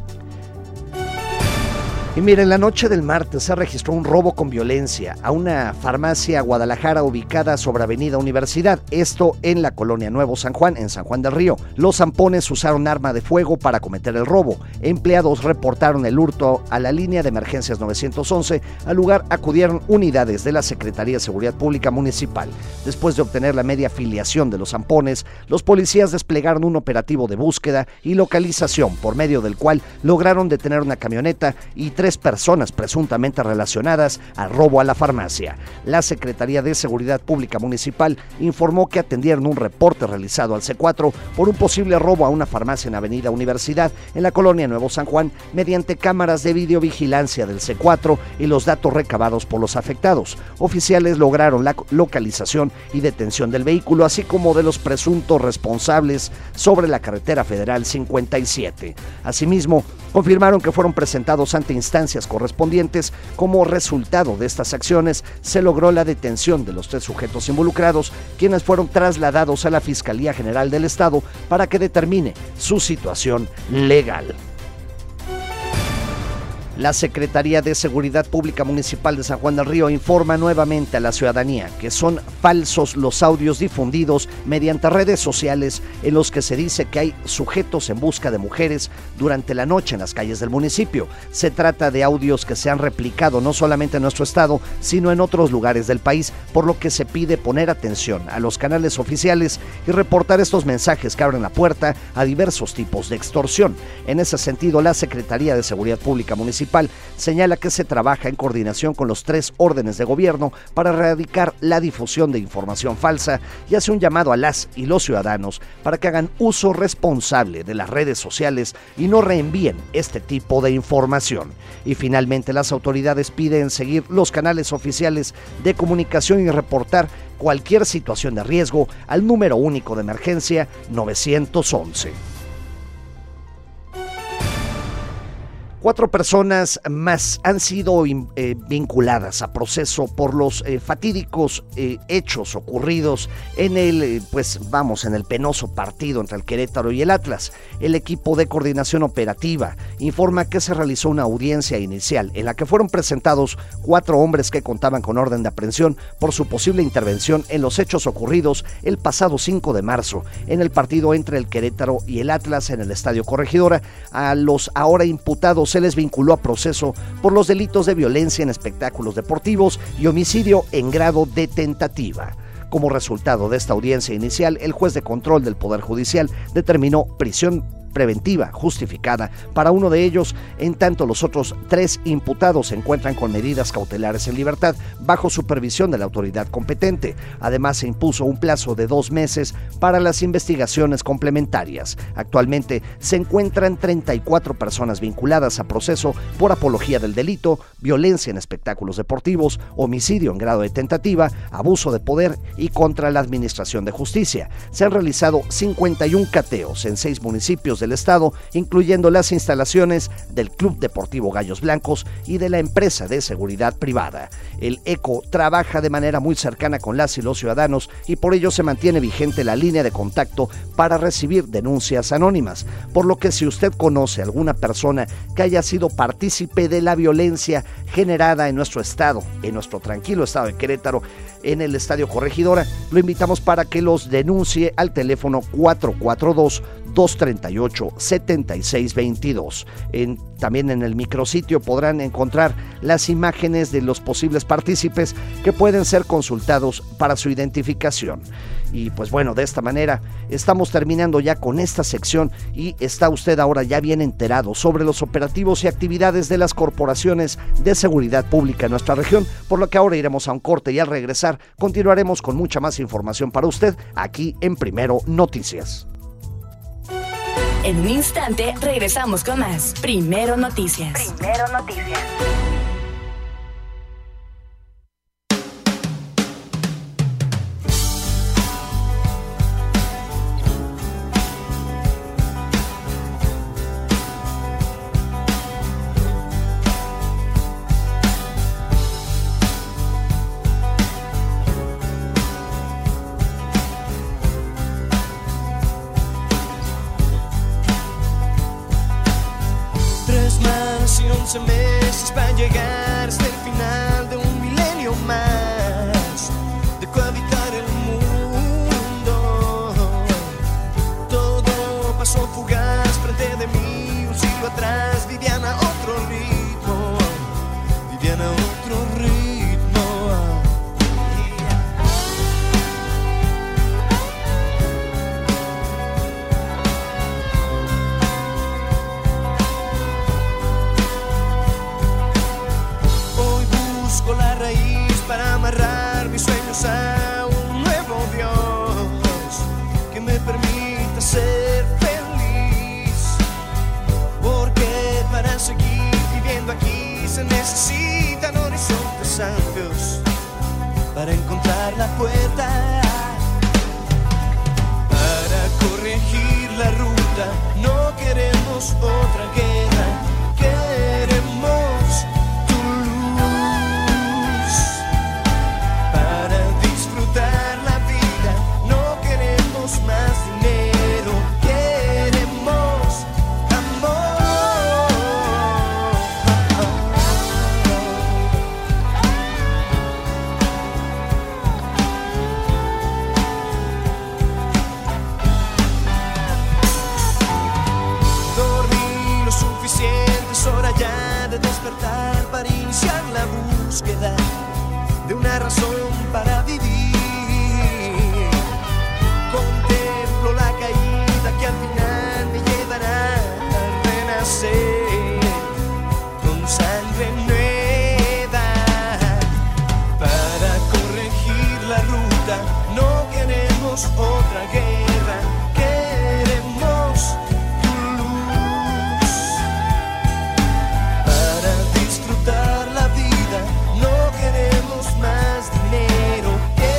Y miren, la noche del martes se registró un robo con violencia a una farmacia Guadalajara ubicada sobre Avenida Universidad, esto en la colonia Nuevo San Juan, en San Juan del Río. Los zampones usaron arma de fuego para cometer el robo. Empleados reportaron el hurto a la línea de emergencias nueve once. Al lugar acudieron unidades de la Secretaría de Seguridad Pública Municipal. Después de obtener la media filiación de los zampones, los policías desplegaron un operativo de búsqueda y localización, por medio del cual lograron detener una camioneta y tres personas presuntamente relacionadas al robo a la farmacia. La Secretaría de Seguridad Pública Municipal informó que atendieron un reporte realizado al C cuatro por un posible robo a una farmacia en Avenida Universidad, en la colonia Nuevo San Juan, mediante cámaras de videovigilancia del C cuatro y los datos recabados por los afectados. Oficiales lograron la localización y detención del vehículo, así como de los presuntos responsables sobre la carretera federal cincuenta y siete. Asimismo, confirmaron que fueron presentados ante instancias correspondientes. Como resultado de estas acciones, se logró la detención de los tres sujetos involucrados, quienes fueron trasladados a la Fiscalía General del Estado para que determine su situación legal. La Secretaría de Seguridad Pública Municipal de San Juan del Río informa nuevamente a la ciudadanía que son falsos los audios difundidos mediante redes sociales en los que se dice que hay sujetos en busca de mujeres durante la noche en las calles del municipio. Se trata de audios que se han replicado no solamente en nuestro estado, sino en otros lugares del país, por lo que se pide poner atención a los canales oficiales y reportar estos mensajes que abren la puerta a diversos tipos de extorsión. En ese sentido, la Secretaría de Seguridad Pública Municipal señala que se trabaja en coordinación con los tres órdenes de gobierno para erradicar la difusión de información falsa y hace un llamado a las y los ciudadanos para que hagan uso responsable de las redes sociales y no reenvíen este tipo de información. Y finalmente, las autoridades piden seguir los canales oficiales de comunicación y reportar cualquier situación de riesgo al número único de emergencia nueve once. Cuatro personas más han sido eh, vinculadas a proceso por los eh, fatídicos eh, hechos ocurridos en el, eh, pues vamos, en el penoso partido entre el Querétaro y el Atlas. El equipo de coordinación operativa informa que se realizó una audiencia inicial en la que fueron presentados cuatro hombres que contaban con orden de aprehensión por su posible intervención en los hechos ocurridos el pasado cinco de marzo en el partido entre el Querétaro y el Atlas en el Estadio Corregidora. A los ahora imputados se les vinculó a proceso por los delitos de violencia en espectáculos deportivos y homicidio en grado de tentativa. Como resultado de esta audiencia inicial, el juez de control del Poder Judicial determinó prisión preventiva justificada para uno de ellos, en tanto los otros tres imputados se encuentran con medidas cautelares en libertad bajo supervisión de la autoridad competente. Además, se impuso un plazo de dos meses para las investigaciones complementarias. Actualmente se encuentran treinta y cuatro personas vinculadas a proceso por apología del delito, violencia en espectáculos deportivos, homicidio en grado de tentativa, abuso de poder y contra la administración de justicia. Se han realizado cincuenta y un cateos en seis municipios del estado, incluyendo las instalaciones del Club Deportivo Gallos Blancos y de la empresa de seguridad privada. El ECO trabaja de manera muy cercana con las y los ciudadanos y por ello se mantiene vigente la línea de contacto para recibir denuncias anónimas, por lo que si usted conoce a alguna persona que haya sido partícipe de la violencia generada en nuestro estado, en nuestro tranquilo estado de Querétaro, en el Estadio Corregidora, lo invitamos para que los denuncie al teléfono cuatro cuatro dos, dos tres ocho, siete seis dos dos. En, también en el micrositio podrán encontrar las imágenes de los posibles partícipes que pueden ser consultados para su identificación. Y pues bueno, de esta manera estamos terminando ya con esta sección y está usted ahora ya bien enterado sobre los operativos y actividades de las corporaciones de seguridad pública en nuestra región, por lo que ahora iremos a un corte y al regresar continuaremos con mucha más información para usted aquí en Primero Noticias. En un instante regresamos con más Primero Noticias. Primero Noticias. once meses para llegar hasta el final de un milenio más de cohabitar el mundo. Todo pasó fugaz frente de mí, un siglo atrás vivían a otro ritmo, vivían a otro ritmo. La raíz para amarrar mis sueños a un nuevo Dios que me permita ser feliz, porque para seguir viviendo aquí se necesitan horizontes amplios para encontrar la puerta, para corregir la ruta. No queremos otra guerra, queremos más dinero, queremos amor. Dormí lo suficiente, es hora ya de despertar para iniciar la búsqueda de una razón para vivir. Contemplo la caída que al final me llevará a renacer con sangre nueva. Para corregir la ruta no queremos otra guerra, queremos tu luz. Para disfrutar la vida no queremos más dinero, queremos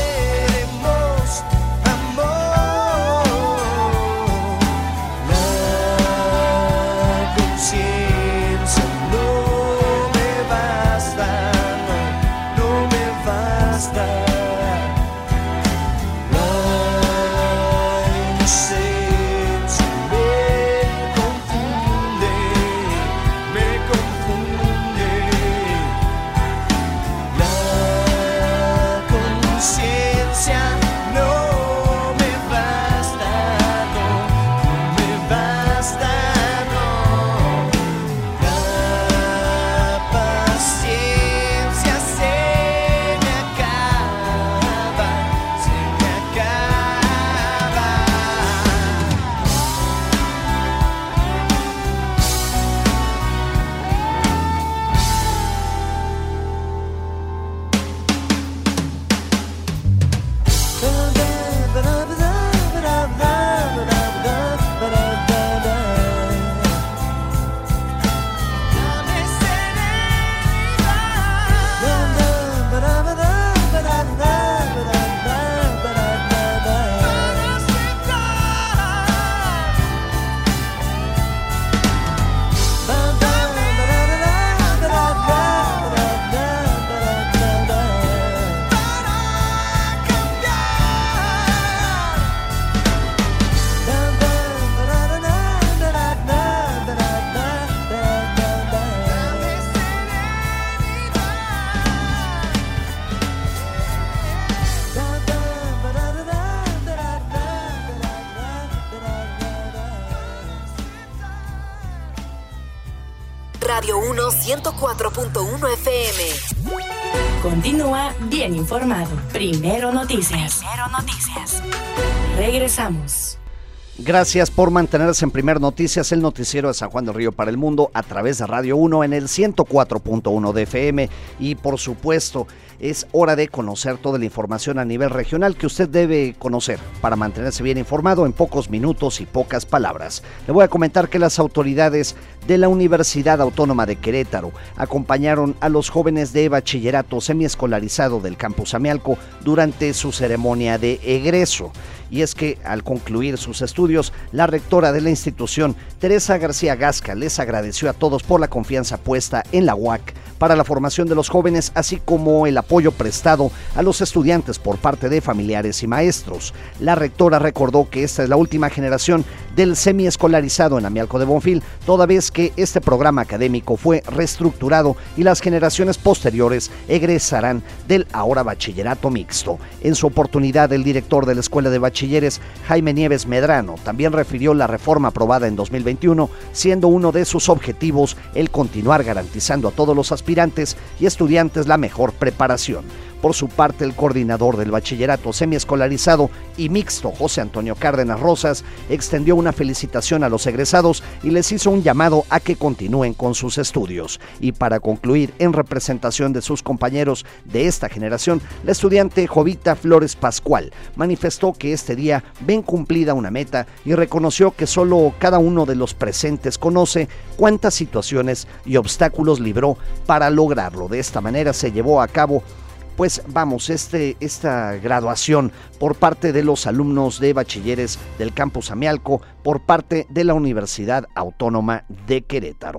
Radio uno ciento cuatro punto uno F M. Continúa bien informado. Primero Noticias. Primero Noticias. Regresamos. Gracias por mantenerse en Primer Noticias, el noticiero de San Juan del Río para el mundo a través de Radio uno en el ciento cuatro punto uno de F M y por supuesto es hora de conocer toda la información a nivel regional que usted debe conocer para mantenerse bien informado en pocos minutos y pocas palabras. Le voy a comentar que las autoridades de la Universidad Autónoma de Querétaro acompañaron a los jóvenes de bachillerato semiescolarizado del campus Amialco durante su ceremonia de egreso. Y es que al concluir sus estudios, la rectora de la institución, Teresa García Gasca, les agradeció a todos por la confianza puesta en la U A C para la formación de los jóvenes, así como el apoyo prestado a los estudiantes por parte de familiares y maestros. La rectora recordó que esta es la última generación del semiescolarizado en Amialco de Bonfil, toda vez que este programa académico fue reestructurado y las generaciones posteriores egresarán del ahora bachillerato mixto. En su oportunidad, el director de la Escuela de Bachilleres, Jaime Nieves Medrano, también refirió la reforma aprobada en dos mil veintiuno, siendo uno de sus objetivos el continuar garantizando a todos los aspirantes y estudiantes la mejor preparación. Por su parte, el coordinador del bachillerato semiescolarizado y mixto, José Antonio Cárdenas Rosas, extendió una felicitación a los egresados y les hizo un llamado a que continúen con sus estudios. Y para concluir, en representación de sus compañeros de esta generación, la estudiante Jovita Flores Pascual manifestó que este día ven cumplida una meta y reconoció que solo cada uno de los presentes conoce cuántas situaciones y obstáculos libró para lograrlo. De esta manera se llevó a cabo Pues vamos, este, esta graduación por parte de los alumnos de bachilleres del campus Amialco por parte de la Universidad Autónoma de Querétaro.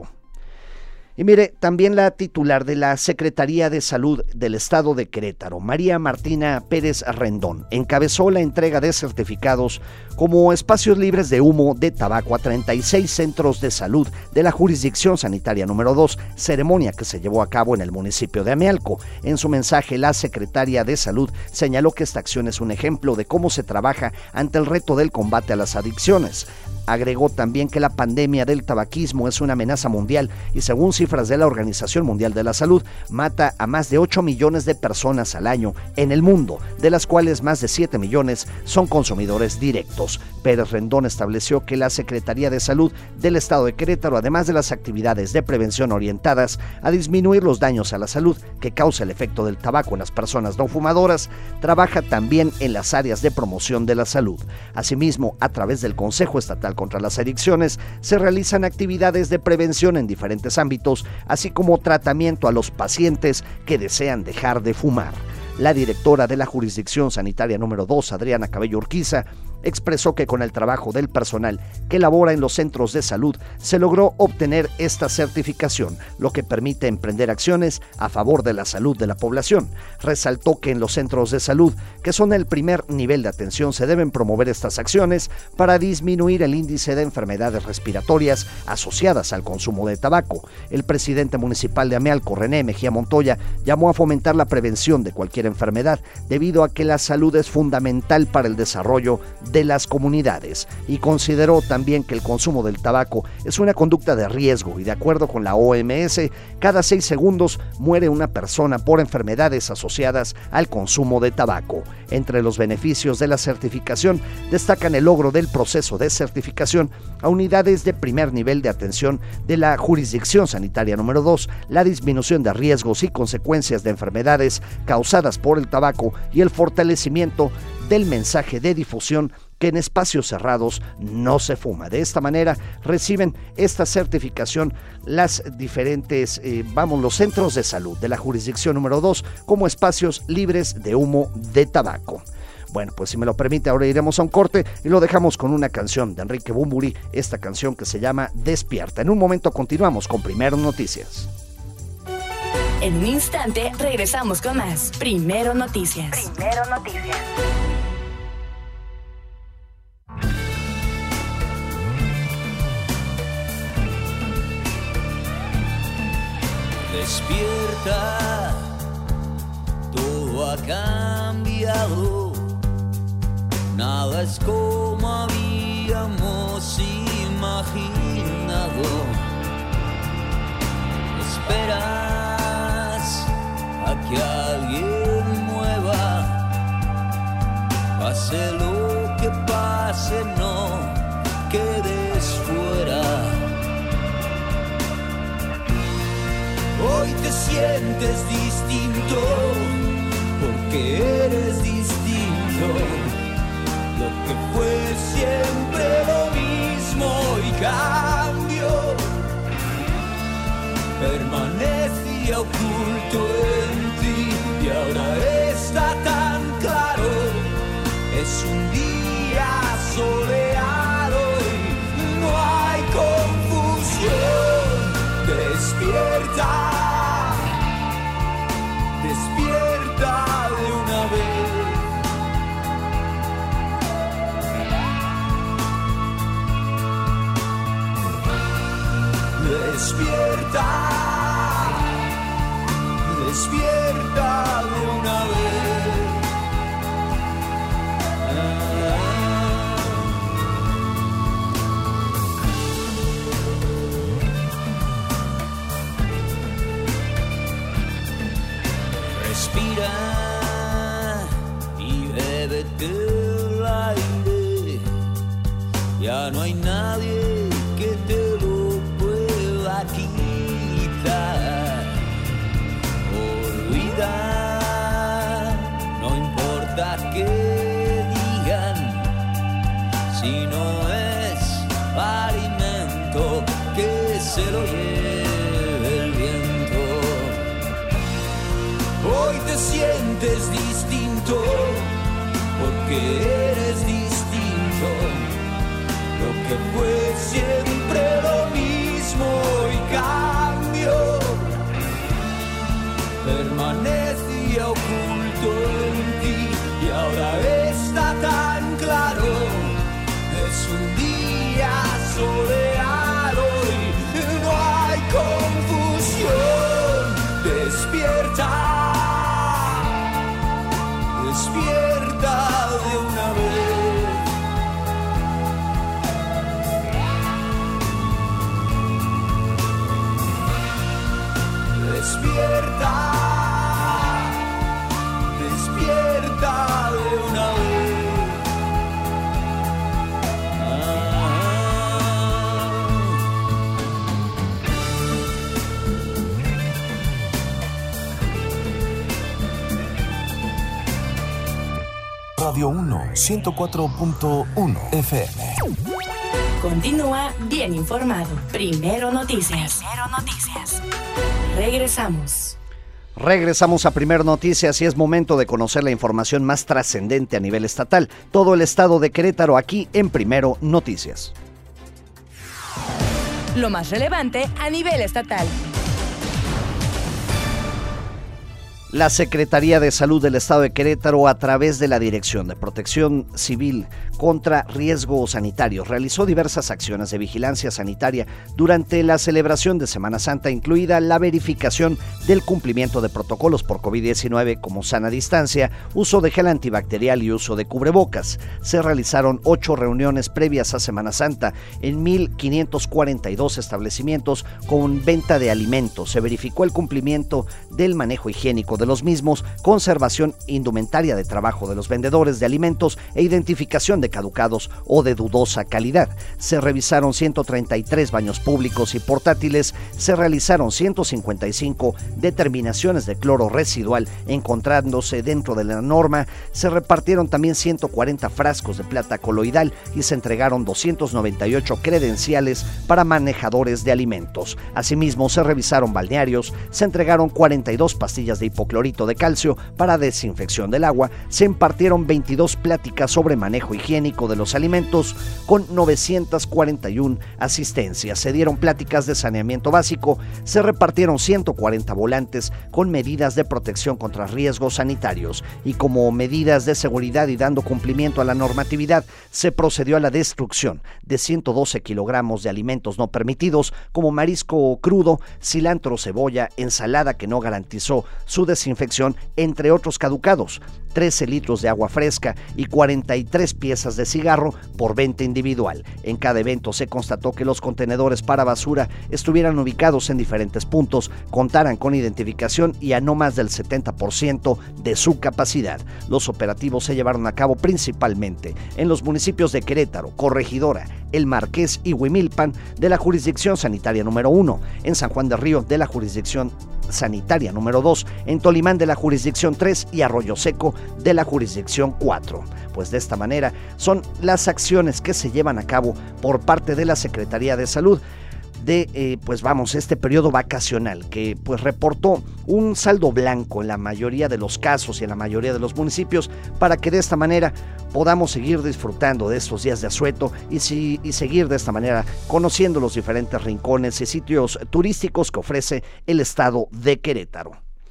Y mire, también la titular de la Secretaría de Salud del Estado de Querétaro, María Martina Pérez Rendón, encabezó la entrega de certificados como espacios libres de humo de tabaco a treinta y seis centros de salud de la jurisdicción sanitaria número dos, ceremonia que se llevó a cabo en el municipio de Amialco. En su mensaje, la secretaria de Salud señaló que esta acción es un ejemplo de cómo se trabaja ante el reto del combate a las adicciones. Agregó también que la pandemia del tabaquismo es una amenaza mundial y, según cifras de la Organización Mundial de la Salud, mata a más de ocho millones de personas al año en el mundo, de las cuales más de siete millones son consumidores directos. Pérez Rendón estableció que la Secretaría de Salud del Estado de Querétaro, además de las actividades de prevención orientadas a disminuir los daños a la salud que causa el efecto del tabaco en las personas no fumadoras, trabaja también en las áreas de promoción de la salud. Asimismo, a través del Consejo Estatal contra las Adicciones, se realizan actividades de prevención en diferentes ámbitos, así como tratamiento a los pacientes que desean dejar de fumar. La directora de la jurisdicción sanitaria número dos, Adriana Cabello Urquiza, expresó que con el trabajo del personal que labora en los centros de salud se logró obtener esta certificación, lo que permite emprender acciones a favor de la salud de la población. Resaltó que en los centros de salud, que son el primer nivel de atención, se deben promover estas acciones para disminuir el índice de enfermedades respiratorias asociadas al consumo de tabaco. El presidente municipal de Amialco, René Mejía Montoya, llamó a fomentar la prevención de cualquier enfermedad, debido a que la salud es fundamental para el desarrollo de las comunidades, y consideró también que el consumo del tabaco es una conducta de riesgo y, de acuerdo con la O M S, cada seis segundos muere una persona por enfermedades asociadas al consumo de tabaco. Entre los beneficios de la certificación destacan el logro del proceso de certificación a unidades de primer nivel de atención de la jurisdicción sanitaria número dos, la disminución de riesgos y consecuencias de enfermedades causadas por el tabaco y el fortalecimiento del mensaje de difusión que en espacios cerrados no se fuma. De esta manera reciben esta certificación las diferentes, eh, vamos, los centros de salud de la jurisdicción número dos como espacios libres de humo de tabaco. Bueno, pues si me lo permite, ahora iremos a un corte y lo dejamos con una canción de Enrique Bunbury, esta canción que se llama Despierta. En un momento continuamos con Primero Noticias. En un instante regresamos con más Primero Noticias. Primero Noticias. Despierta, todo ha cambiado, nada es como habíamos imaginado. que alguien mueva. Pase lo que pase, no quedes fuera. Hoy te sientes distinto porque eres distinto. Lo que fue siempre lo mismo y cambió. Permanecía oculto en ti y ahora está tan claro. Es un día soleado y no hay confusión. Despierta, despierta de una vez. Despierta, despierta de una vez. Respira y bébete el aire. Ya no hay nadie que te lo pueda quitar. Olvida, no importa qué digan, si no es alimento que se lo lleve el viento. Hoy te sientes distinto porque eres distinto. Lo que fue siempre lo mismo y cambió. Permanecía oculto en ti y ahora está tan claro. Es un día soleado y no hay confusión. Despierta. Despierta de una vez. Despierta, despierta de una vez. Radio uno, ciento cuatro punto uno F M. Continúa bien informado. Primero Noticias. Primero Noticias. Regresamos. Regresamos a Primero Noticias y es momento de conocer la información más trascendente a nivel estatal. Todo el estado de Querétaro aquí en Primero Noticias. Lo más relevante a nivel estatal. La Secretaría de Salud del Estado de Querétaro, a través de la Dirección de Protección Civil contra Riesgos Sanitarios, realizó diversas acciones de vigilancia sanitaria durante la celebración de Semana Santa, incluida la verificación del cumplimiento de protocolos por COVID diecinueve como sana distancia, uso de gel antibacterial y uso de cubrebocas. Se realizaron ocho reuniones previas a Semana Santa en mil quinientos cuarenta y dos establecimientos con venta de alimentos. Se verificó el cumplimiento del manejo higiénico de los mismos, conservación indumentaria de trabajo de los vendedores de alimentos e identificación de caducados o de dudosa calidad. Se revisaron ciento treinta y tres baños públicos y portátiles, se realizaron ciento cincuenta y cinco determinaciones de cloro residual encontrándose dentro de la norma, se repartieron también ciento cuarenta frascos de plata coloidal y se entregaron doscientos noventa y ocho credenciales para manejadores de alimentos. Asimismo, se revisaron balnearios, se entregaron cuarenta y dos pastillas de hipoclorito de calcio para desinfección del agua, se impartieron veintidós pláticas sobre manejo higiénico de los alimentos con novecientas cuarenta y una asistencias, se dieron pláticas de saneamiento básico, se repartieron ciento cuarenta volantes con medidas de protección contra riesgos sanitarios y como medidas de seguridad y dando cumplimiento a la normatividad, se procedió a la destrucción de ciento doce kilogramos de alimentos no permitidos como marisco crudo, cilantro, cebolla, ensalada que no garantizó su destrucción desinfección, entre otros caducados, trece litros de agua fresca y cuarenta y tres piezas de cigarro por venta individual. En cada evento se constató que los contenedores para basura estuvieran ubicados en diferentes puntos, contaran con identificación y a no más del setenta por ciento de su capacidad. Los operativos se llevaron a cabo principalmente en los municipios de Querétaro, Corregidora, El Marqués y Huimilpan de la jurisdicción sanitaria número uno, en San Juan del Río de la jurisdicción sanitaria número dos, en Tolimán de la jurisdicción tres y Arroyo Seco de la jurisdicción cuatro. Pues de esta manera son las acciones que se llevan a cabo por parte de la Secretaría de Salud de, eh, pues vamos, este periodo vacacional que pues reportó un saldo blanco en la mayoría de los casos y en la mayoría de los municipios, para que de esta manera podamos seguir disfrutando de estos días de asueto y, si, y seguir de esta manera conociendo los diferentes rincones y sitios turísticos que ofrece el estado de Querétaro.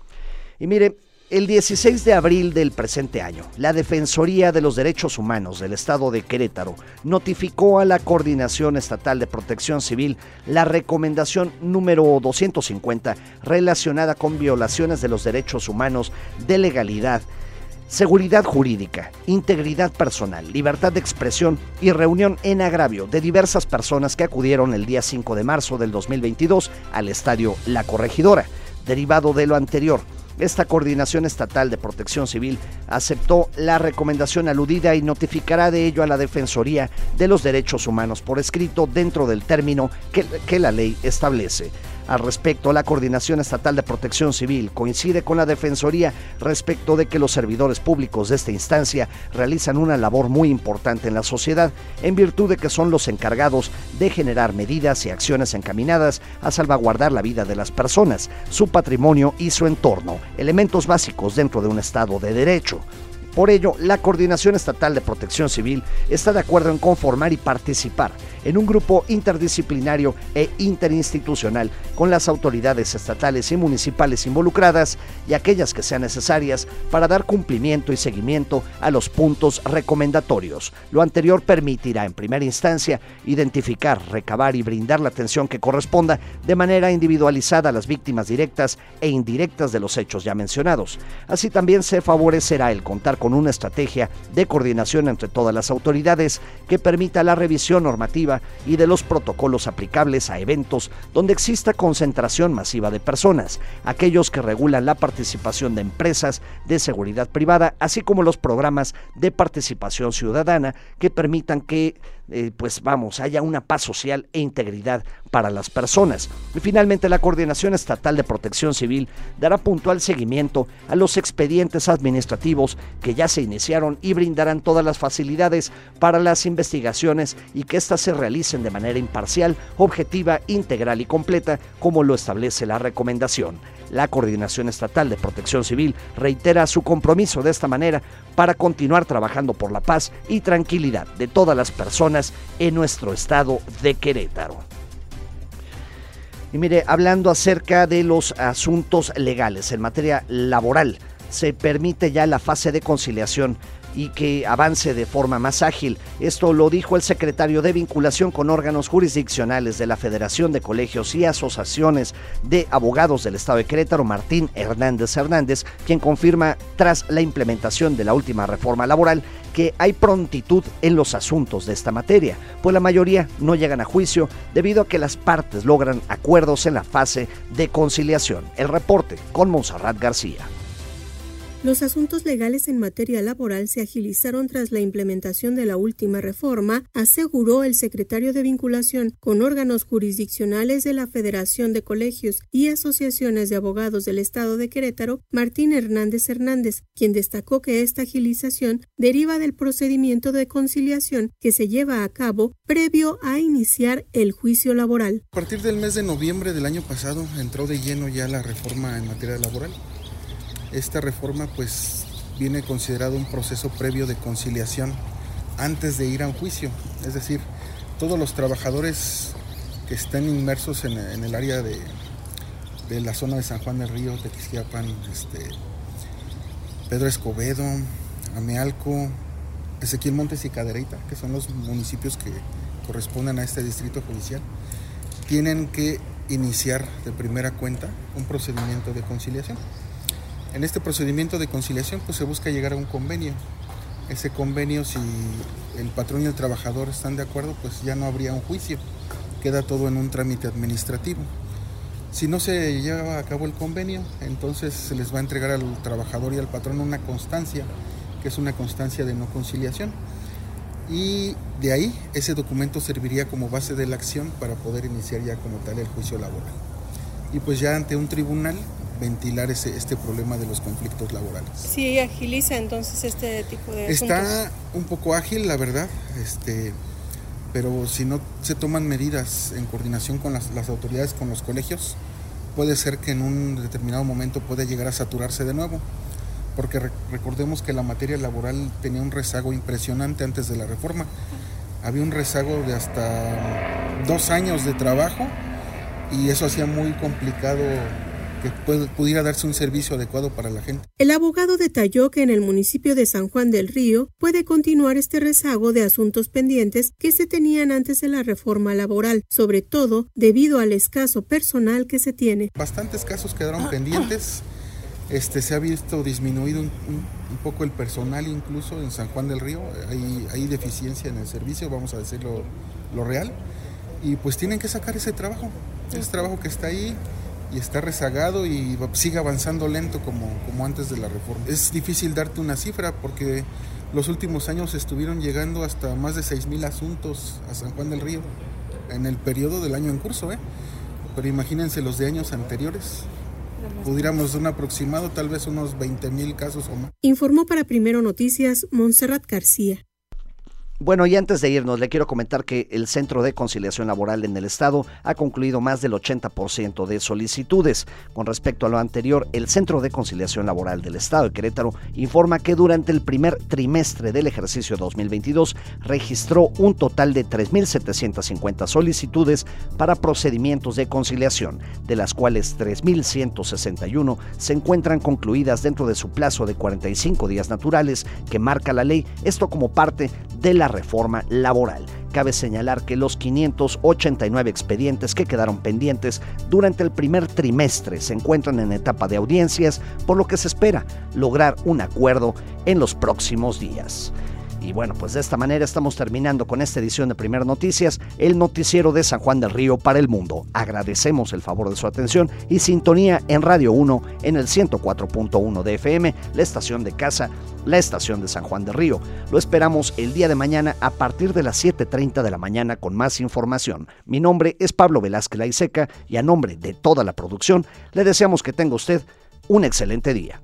Y mire, el dieciséis de abril del presente año, la Defensoría de los Derechos Humanos del Estado de Querétaro notificó a la Coordinación Estatal de Protección Civil la recomendación número doscientos cincuenta relacionada con violaciones de los derechos humanos de legalidad, seguridad jurídica, integridad personal, libertad de expresión y reunión en agravio de diversas personas que acudieron el día cinco de marzo del dos mil veintidós al Estadio La Corregidora. Derivado de lo anterior, esta Coordinación Estatal de Protección Civil aceptó la recomendación aludida y notificará de ello a la Defensoría de los Derechos Humanos por escrito dentro del término que, que la ley establece. Al respecto, la Coordinación Estatal de Protección Civil coincide con la Defensoría respecto de que los servidores públicos de esta instancia realizan una labor muy importante en la sociedad, en virtud de que son los encargados de generar medidas y acciones encaminadas a salvaguardar la vida de las personas, su patrimonio y su entorno, elementos básicos dentro de un Estado de Derecho. Por ello, la Coordinación Estatal de Protección Civil está de acuerdo en conformar y participar en un grupo interdisciplinario e interinstitucional con las autoridades estatales y municipales involucradas y aquellas que sean necesarias para dar cumplimiento y seguimiento a los puntos recomendatorios. Lo anterior permitirá, en primera instancia, identificar, recabar y brindar la atención que corresponda de manera individualizada a las víctimas directas e indirectas de los hechos ya mencionados. Así también se favorecerá el contar con una estrategia de coordinación entre todas las autoridades que permita la revisión normativa y de los protocolos aplicables a eventos donde exista concentración masiva de personas, aquellos que regulan la participación de empresas de seguridad privada, así como los programas de participación ciudadana que permitan que Eh, pues vamos, haya una paz social e integridad para las personas. Y finalmente, la Coordinación Estatal de Protección Civil dará puntual seguimiento a los expedientes administrativos que ya se iniciaron y brindarán todas las facilidades para las investigaciones y que éstas se realicen de manera imparcial, objetiva, integral y completa, como lo establece la recomendación. La Coordinación Estatal de Protección Civil reitera su compromiso de esta manera para continuar trabajando por la paz y tranquilidad de todas las personas en nuestro estado de Querétaro. Y mire, hablando acerca de los asuntos legales en materia laboral, se permite ya la fase de conciliación y que avance de forma más ágil. Esto lo dijo el secretario de Vinculación con Órganos Jurisdiccionales de la Federación de Colegios y Asociaciones de Abogados del Estado de Querétaro, Martín Hernández Hernández, quien confirma, tras la implementación de la última reforma laboral, que hay prontitud en los asuntos de esta materia, pues la mayoría no llegan a juicio debido a que las partes logran acuerdos en la fase de conciliación. El reporte con Montserrat García. Los asuntos legales en materia laboral se agilizaron tras la implementación de la última reforma, aseguró el secretario de Vinculación con Órganos Jurisdiccionales de la Federación de Colegios y Asociaciones de Abogados del Estado de Querétaro, Martín Hernández Hernández, quien destacó que esta agilización deriva del procedimiento de conciliación que se lleva a cabo previo a iniciar el juicio laboral. A partir del mes de noviembre del año pasado entró de lleno ya la reforma en materia laboral. Esta reforma pues viene considerado un proceso previo de conciliación antes de ir a un juicio, es decir, todos los trabajadores que estén inmersos en, en el área de, de la zona de San Juan del Río, Tequisquiapan, este, Pedro Escobedo, Amealco, Ezequiel Montes y Cadereyta, que son los municipios que corresponden a este distrito judicial, tienen que iniciar de primera cuenta un procedimiento de conciliación. En este procedimiento de conciliación pues se busca llegar a un convenio. Ese convenio, si el patrón y el trabajador están de acuerdo, pues ya no habría un juicio, queda todo en un trámite administrativo. Si no se lleva a cabo el convenio, entonces se les va a entregar al trabajador y al patrón una constancia, que es una constancia de no conciliación. Y de ahí ese documento serviría como base de la acción para poder iniciar ya como tal el juicio laboral. Y pues ya ante un tribunal ventilar ese, este problema de los conflictos laborales. Sí, agiliza entonces este tipo de asuntos. Está un poco ágil, la verdad, este, pero si no se toman medidas en coordinación con las, las autoridades, con los colegios, puede ser que en un determinado momento pueda llegar a saturarse de nuevo, porque re- recordemos que la materia laboral tenía un rezago impresionante antes de la reforma. Había un rezago de hasta dos años de trabajo y eso hacía muy complicado que pudiera darse un servicio adecuado para la gente. El abogado detalló que en el municipio de San Juan del Río puede continuar este rezago de asuntos pendientes que se tenían antes de la reforma laboral, sobre todo debido al escaso personal que se tiene. Bastantes casos quedaron pendientes, este, se ha visto disminuido un, un, un poco el personal incluso en San Juan del Río, hay, hay deficiencia en el servicio, vamos a decirlo lo real, y pues tienen que sacar ese trabajo, ese trabajo que está ahí, y está rezagado y sigue avanzando lento como, como antes de la reforma. Es difícil darte una cifra porque los últimos años estuvieron llegando hasta más de seis mil asuntos a San Juan del Río en el periodo del año en curso, ¿eh? Pero imagínense los de años anteriores. Pudiéramos de un aproximado tal vez unos veinte mil casos o más. Informó para Primero Noticias Montserrat García. Bueno, y antes de irnos, le quiero comentar que el Centro de Conciliación Laboral en el Estado ha concluido más del ochenta por ciento de solicitudes. Con respecto a lo anterior, el Centro de Conciliación Laboral del Estado de Querétaro informa que durante el primer trimestre del ejercicio dos mil veintidós registró un total de tres mil setecientas cincuenta solicitudes para procedimientos de conciliación, de las cuales tres mil ciento sesenta y uno se encuentran concluidas dentro de su plazo de cuarenta y cinco días naturales que marca la ley, esto como parte de la reforma laboral. Cabe señalar que los quinientos ochenta y nueve expedientes que quedaron pendientes durante el primer trimestre se encuentran en etapa de audiencias, por lo que se espera lograr un acuerdo en los próximos días. Y bueno, pues de esta manera estamos terminando con esta edición de Primero Noticias, el noticiero de San Juan del Río para el mundo. Agradecemos el favor de su atención y sintonía en Radio uno en el ciento cuatro punto uno de F M, la estación de casa, la estación de San Juan del Río. Lo esperamos el día de mañana a partir de las siete treinta de la mañana con más información. Mi nombre es Pablo Velázquez Laiseca y a nombre de toda la producción le deseamos que tenga usted un excelente día.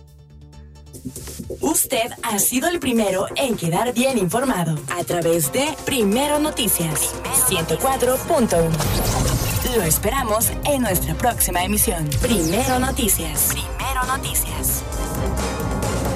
Usted ha sido el primero en quedar bien informado a través de Primero Noticias ciento cuatro punto uno. Lo esperamos en nuestra próxima emisión. Primero Noticias. Primero Noticias.